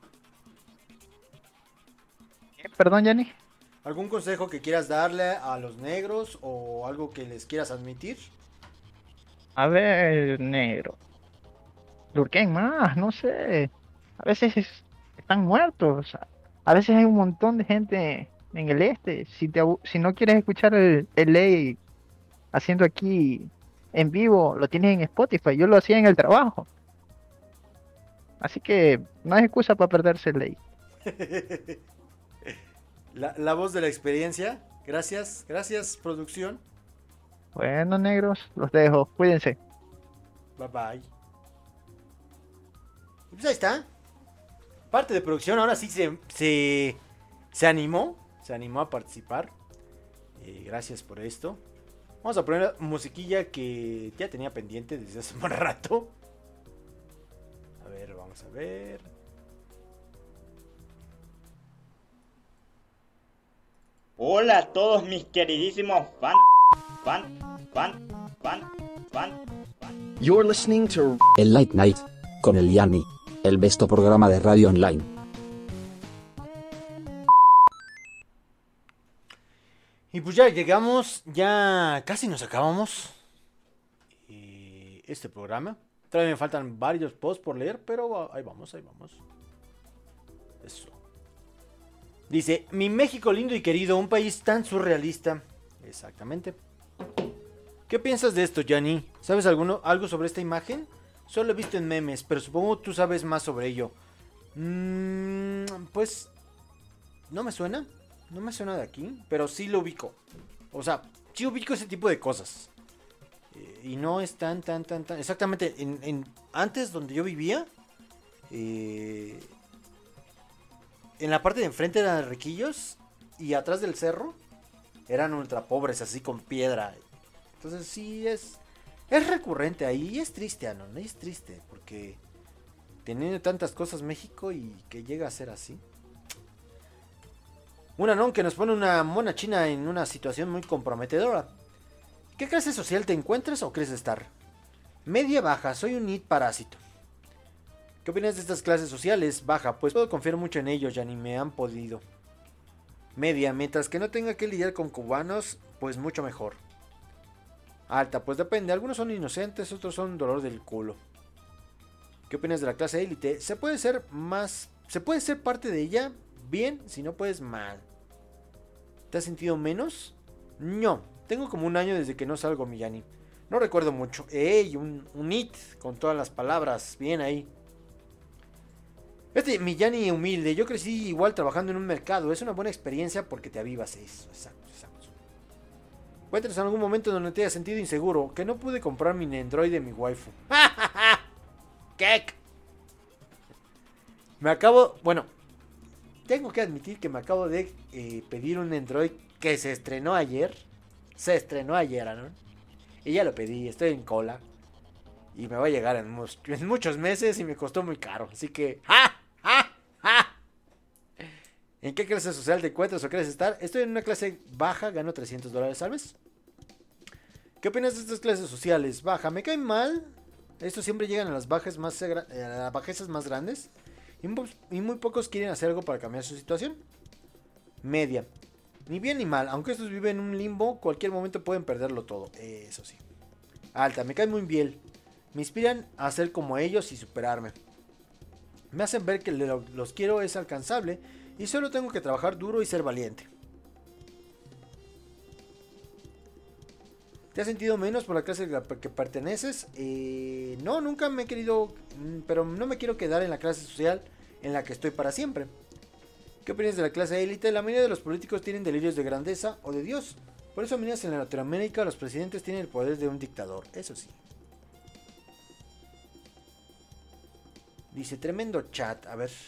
Perdón, Yanni. ¿Algún consejo que quieras darle a los negros o algo que les quieras admitir? A ver, negro. Durquen más, no sé. A veces es- están muertos. A a veces hay un montón de gente en el este. Si te, abu- si no quieres escuchar el, el ley haciendo aquí en vivo, lo tienes en Spotify. Yo lo hacía en el trabajo. Así que no hay excusa para perderse el ley. La, la voz de la experiencia. Gracias, gracias, producción. Bueno, negros, los dejo. Cuídense. Bye bye. Y pues ahí está. Parte de producción ahora sí se, se, se animó. Se animó a participar. Eh, gracias por esto. Vamos a poner musiquilla que ya tenía pendiente desde hace un buen rato. A ver, vamos a ver. Hola a todos mis queridísimos fan, fan, fan, fan, fan, fan. You're listening to El Late Night, con el Yanni, el besto programa de radio online. Y pues ya llegamos, ya casi nos acabamos eh, este programa. Todavía me faltan varios posts por leer, pero ahí vamos, ahí vamos. Eso. Dice, mi México lindo y querido, un país tan surrealista. Exactamente. ¿Qué piensas de esto, Yanni? ¿Sabes alguno, algo sobre esta imagen? Solo he visto en memes, pero supongo tú sabes más sobre ello. Mm, pues, no me suena. No me suena de aquí, pero sí lo ubico. O sea, sí ubico ese tipo de cosas. Eh, y no es tan, tan, tan, tan... Exactamente, en, en, antes donde yo vivía, eh, en la parte de enfrente eran riquillos y atrás del cerro eran ultra pobres, así con piedra. Entonces sí es... Es recurrente ahí y es triste, Anon, es triste, porque teniendo tantas cosas México y que llega a ser así. Un Anon que nos pone una mona china en una situación muy comprometedora. ¿Qué clase social te encuentras o crees estar? Media baja, soy un nit parásito. ¿Qué opinas de estas clases sociales? Baja, pues puedo confiar mucho en ellos, ya ni me han podido. Media, mientras que no tenga que lidiar con cubanos, pues mucho mejor. Alta, pues depende, algunos son inocentes, otros son dolor del culo. ¿Qué opinas de la clase élite? Se puede ser más... Se puede ser parte de ella bien, si no puedes mal. ¿Te has sentido menos? No, tengo como un año desde que no salgo, mi Yanni. No recuerdo mucho. ¡Ey! Un, un it con todas las palabras. Bien ahí. Este, mi Yanni humilde. Yo crecí igual trabajando en un mercado. Es una buena experiencia porque te avivas. Eso, exacto, exacto. Cuéntanos en algún momento donde te hayas sentido inseguro. Que no pude comprar mi Android de mi waifu. ¿Qué? Me acabo... Bueno, tengo que admitir que me acabo de eh, pedir un Android que se estrenó ayer. Se estrenó ayer, ¿no? Y ya lo pedí, estoy en cola. Y me va a llegar en, mu en muchos meses y me costó muy caro. Así que... ¡Ja! ¡Ja! ¡Ja! ¿En qué clase social te encuentras o quieres estar? Estoy en una clase baja, gano trescientos dólares al mes. ¿Qué opinas de estas clases sociales? Baja, me caen mal. Estos siempre llegan a las bajas más, a las bajezas más grandes. Y muy, y muy pocos quieren hacer algo para cambiar su situación. Media. Ni bien ni mal, aunque estos viven en un limbo, cualquier momento pueden perderlo todo. Eso sí. Alta, me caen muy bien. Me inspiran a ser como ellos y superarme. Me hacen ver que lo, los quiero es alcanzable y solo tengo que trabajar duro y ser valiente. ¿Te has sentido menos por la clase a la que perteneces? Eh, no, nunca me he querido, pero no me quiero quedar en la clase social en la que estoy para siempre. ¿Qué opinas de la clase élite? La mayoría de los políticos tienen delirios de grandeza o de Dios. Por eso, miras, en Latinoamérica los presidentes tienen el poder de un dictador, eso sí. Dice, tremendo chat, a ver.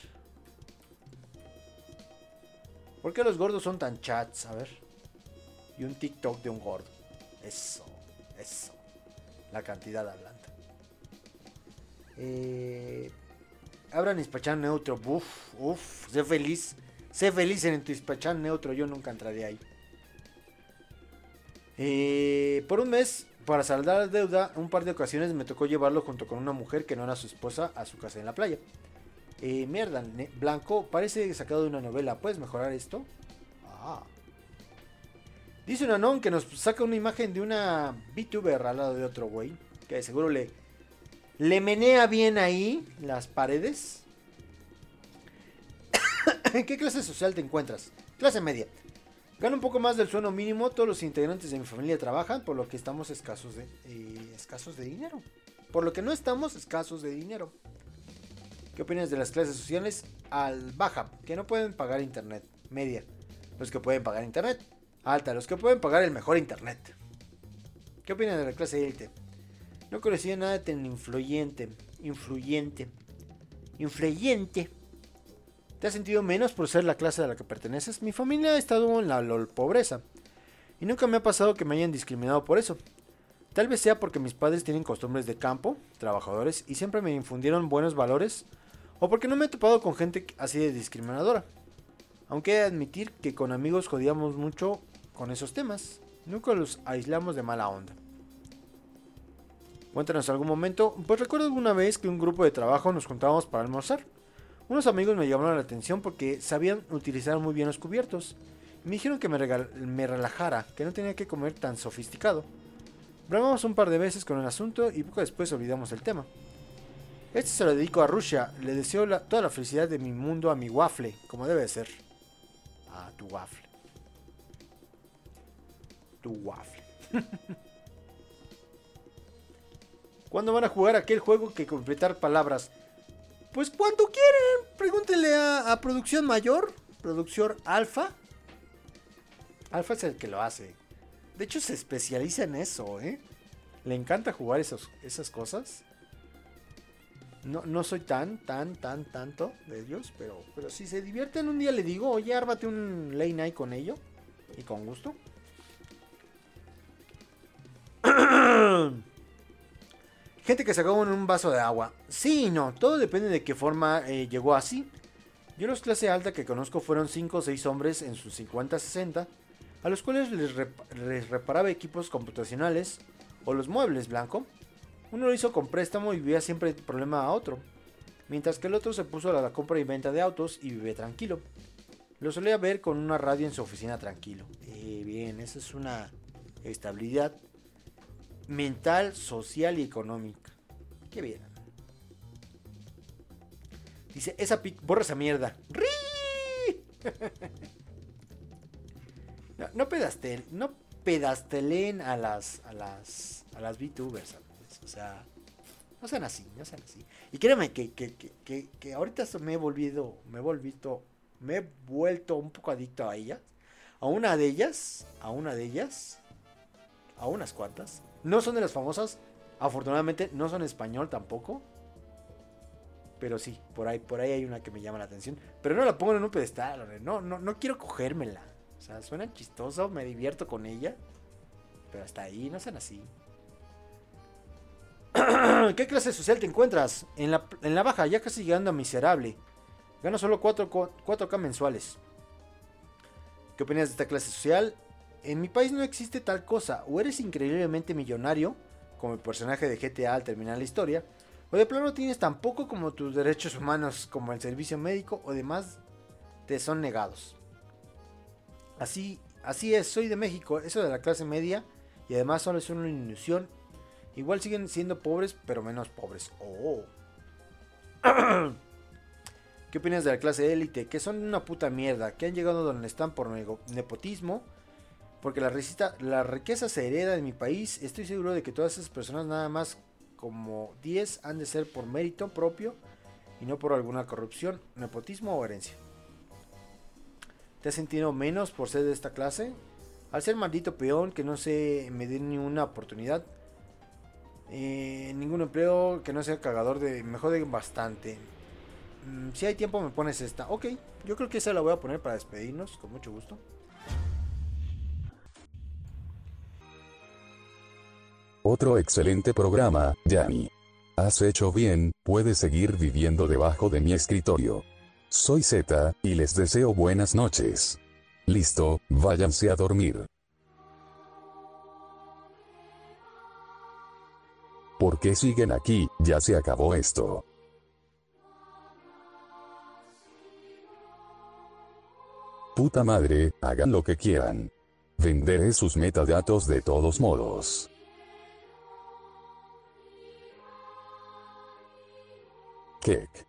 ¿Por qué los gordos son tan chats? A ver. Y un TikTok de un gordo. Eso, eso. La cantidad hablando. Eh, abran Hispachan neutro. Uf, uf. Sé feliz. Sé feliz en tu Hispachan neutro. Yo nunca entraré ahí. Eh, por un mes, para saldar la deuda, un par de ocasiones me tocó llevarlo junto con una mujer que no era su esposa a su casa en la playa. Eh, mierda, Blanco, parece sacado de una novela. ¿Puedes mejorar esto? Ah. Dice un Anon que nos saca una imagen de una VTuber al lado de otro güey. Que de seguro le, le menea bien ahí las paredes. ¿En qué clase social te encuentras? Clase media. Gano un poco más del sueldo mínimo. Todos los integrantes de mi familia trabajan, por lo que estamos escasos de, eh, escasos de dinero. Por lo que no estamos escasos de dinero. ¿Qué opinas de las clases sociales? Al baja, que no pueden pagar internet. Media, los que pueden pagar internet. Alta, los que pueden pagar el mejor internet. ¿Qué opinas de la clase élite? No conocía nada tan influyente. Influyente. Influyente. ¿Te has sentido menos por ser la clase a la que perteneces? Mi familia ha estado en la lol pobreza. Y nunca me ha pasado que me hayan discriminado por eso. Tal vez sea porque mis padres tienen costumbres de campo, trabajadores, y siempre me infundieron buenos valores. O porque no me he topado con gente así de discriminadora. Aunque he de admitir que con amigos jodíamos mucho con esos temas. Nunca los aislamos de mala onda. Cuéntanos algún momento. Pues recuerdo alguna vez que un grupo de trabajo nos juntábamos para almorzar. Unos amigos me llamaron la atención porque sabían utilizar muy bien los cubiertos. Me dijeron que me, regal- me relajara, que no tenía que comer tan sofisticado. Bramamos un par de veces con el asunto y poco después olvidamos el tema. Este se lo dedico a Rusia. Le deseo la- toda la felicidad de mi mundo a mi waffle, como debe de ser. A tu waffle. Tu waffle. ¿Cuándo van a jugar aquel juego que completar palabras? Pues cuando quieren. Pregúntenle a, a Producción Mayor. Producción Alfa. Alfa es el que lo hace. De hecho se especializa en eso, ¿eh? Le encanta jugar esos, esas cosas. No, no soy tan, tan, tan, tanto de ellos. Pero, pero si se divierten un día le digo, oye, ármate un late night con ello. Y con gusto. Gente que sacó en un vaso de agua. Sí y no, todo depende de qué forma eh, llegó así. Yo los clase alta que conozco fueron cinco o seis hombres en sus cincuenta sesenta, a los cuales les, rep les reparaba equipos computacionales o los muebles blanco. Uno lo hizo con préstamo y vivía siempre de problema a otro, mientras que el otro se puso a la compra y venta de autos y vive tranquilo. Lo solía ver con una radio en su oficina tranquilo. Eh, bien, esa es una estabilidad mental, social y económica. Qué bien. Dice, esa pic... borra esa mierda. ¡Ri! no, no pedastel, no pedastelen a las a las a las VTubers, ¿sabes? O sea, no sean así, no sean así. Y créeme que, que, que, que, que ahorita me he volvido, me he volvido, me he vuelto un poco adicto a ellas. A una de ellas, a una de ellas, a unas cuantas. No son de las famosas, afortunadamente no son español tampoco. Pero sí, por ahí, por ahí hay una que me llama la atención. Pero no la pongo en un pedestal, no, no, no quiero cogérmela. O sea, suena chistoso, me divierto con ella. Pero hasta ahí, no sean así. ¿Qué clase social te encuentras? En la, en la baja, ya casi llegando a miserable. Gano solo cuatro K mensuales. ¿Qué opinas de esta clase social? En mi país no existe tal cosa. O eres increíblemente millonario, como el personaje de G T A al terminar la historia, o de plano tienes tan poco como tus derechos humanos, como el servicio médico, o demás te son negados. Así, así es, soy de México, eso de la clase media, y además solo es una ilusión. Igual siguen siendo pobres, pero menos pobres. Oh. ¿Qué opinas de la clase élite? Que son una puta mierda, que han llegado donde están por nepotismo, porque la, recita, la riqueza se hereda en mi país. Estoy seguro de que todas esas personas, nada más como diez, han de ser por mérito propio y no por alguna corrupción, nepotismo o herencia. ¿Te has sentido menos por ser de esta clase? Al ser maldito peón, que no se me dé ni una oportunidad, eh, ningún empleo, que no sea cagador, de me joden bastante. Mm, si hay tiempo me pones esta. Ok, yo creo que esa la voy a poner para despedirnos, con mucho gusto. Otro excelente programa, Yanni. Has hecho bien, puedes seguir viviendo debajo de mi escritorio. Soy Z, y les deseo buenas noches. Listo, váyanse a dormir. ¿Por qué siguen aquí? Ya se acabó esto. Puta madre, hagan lo que quieran. Venderé sus metadatos de todos modos. Kick.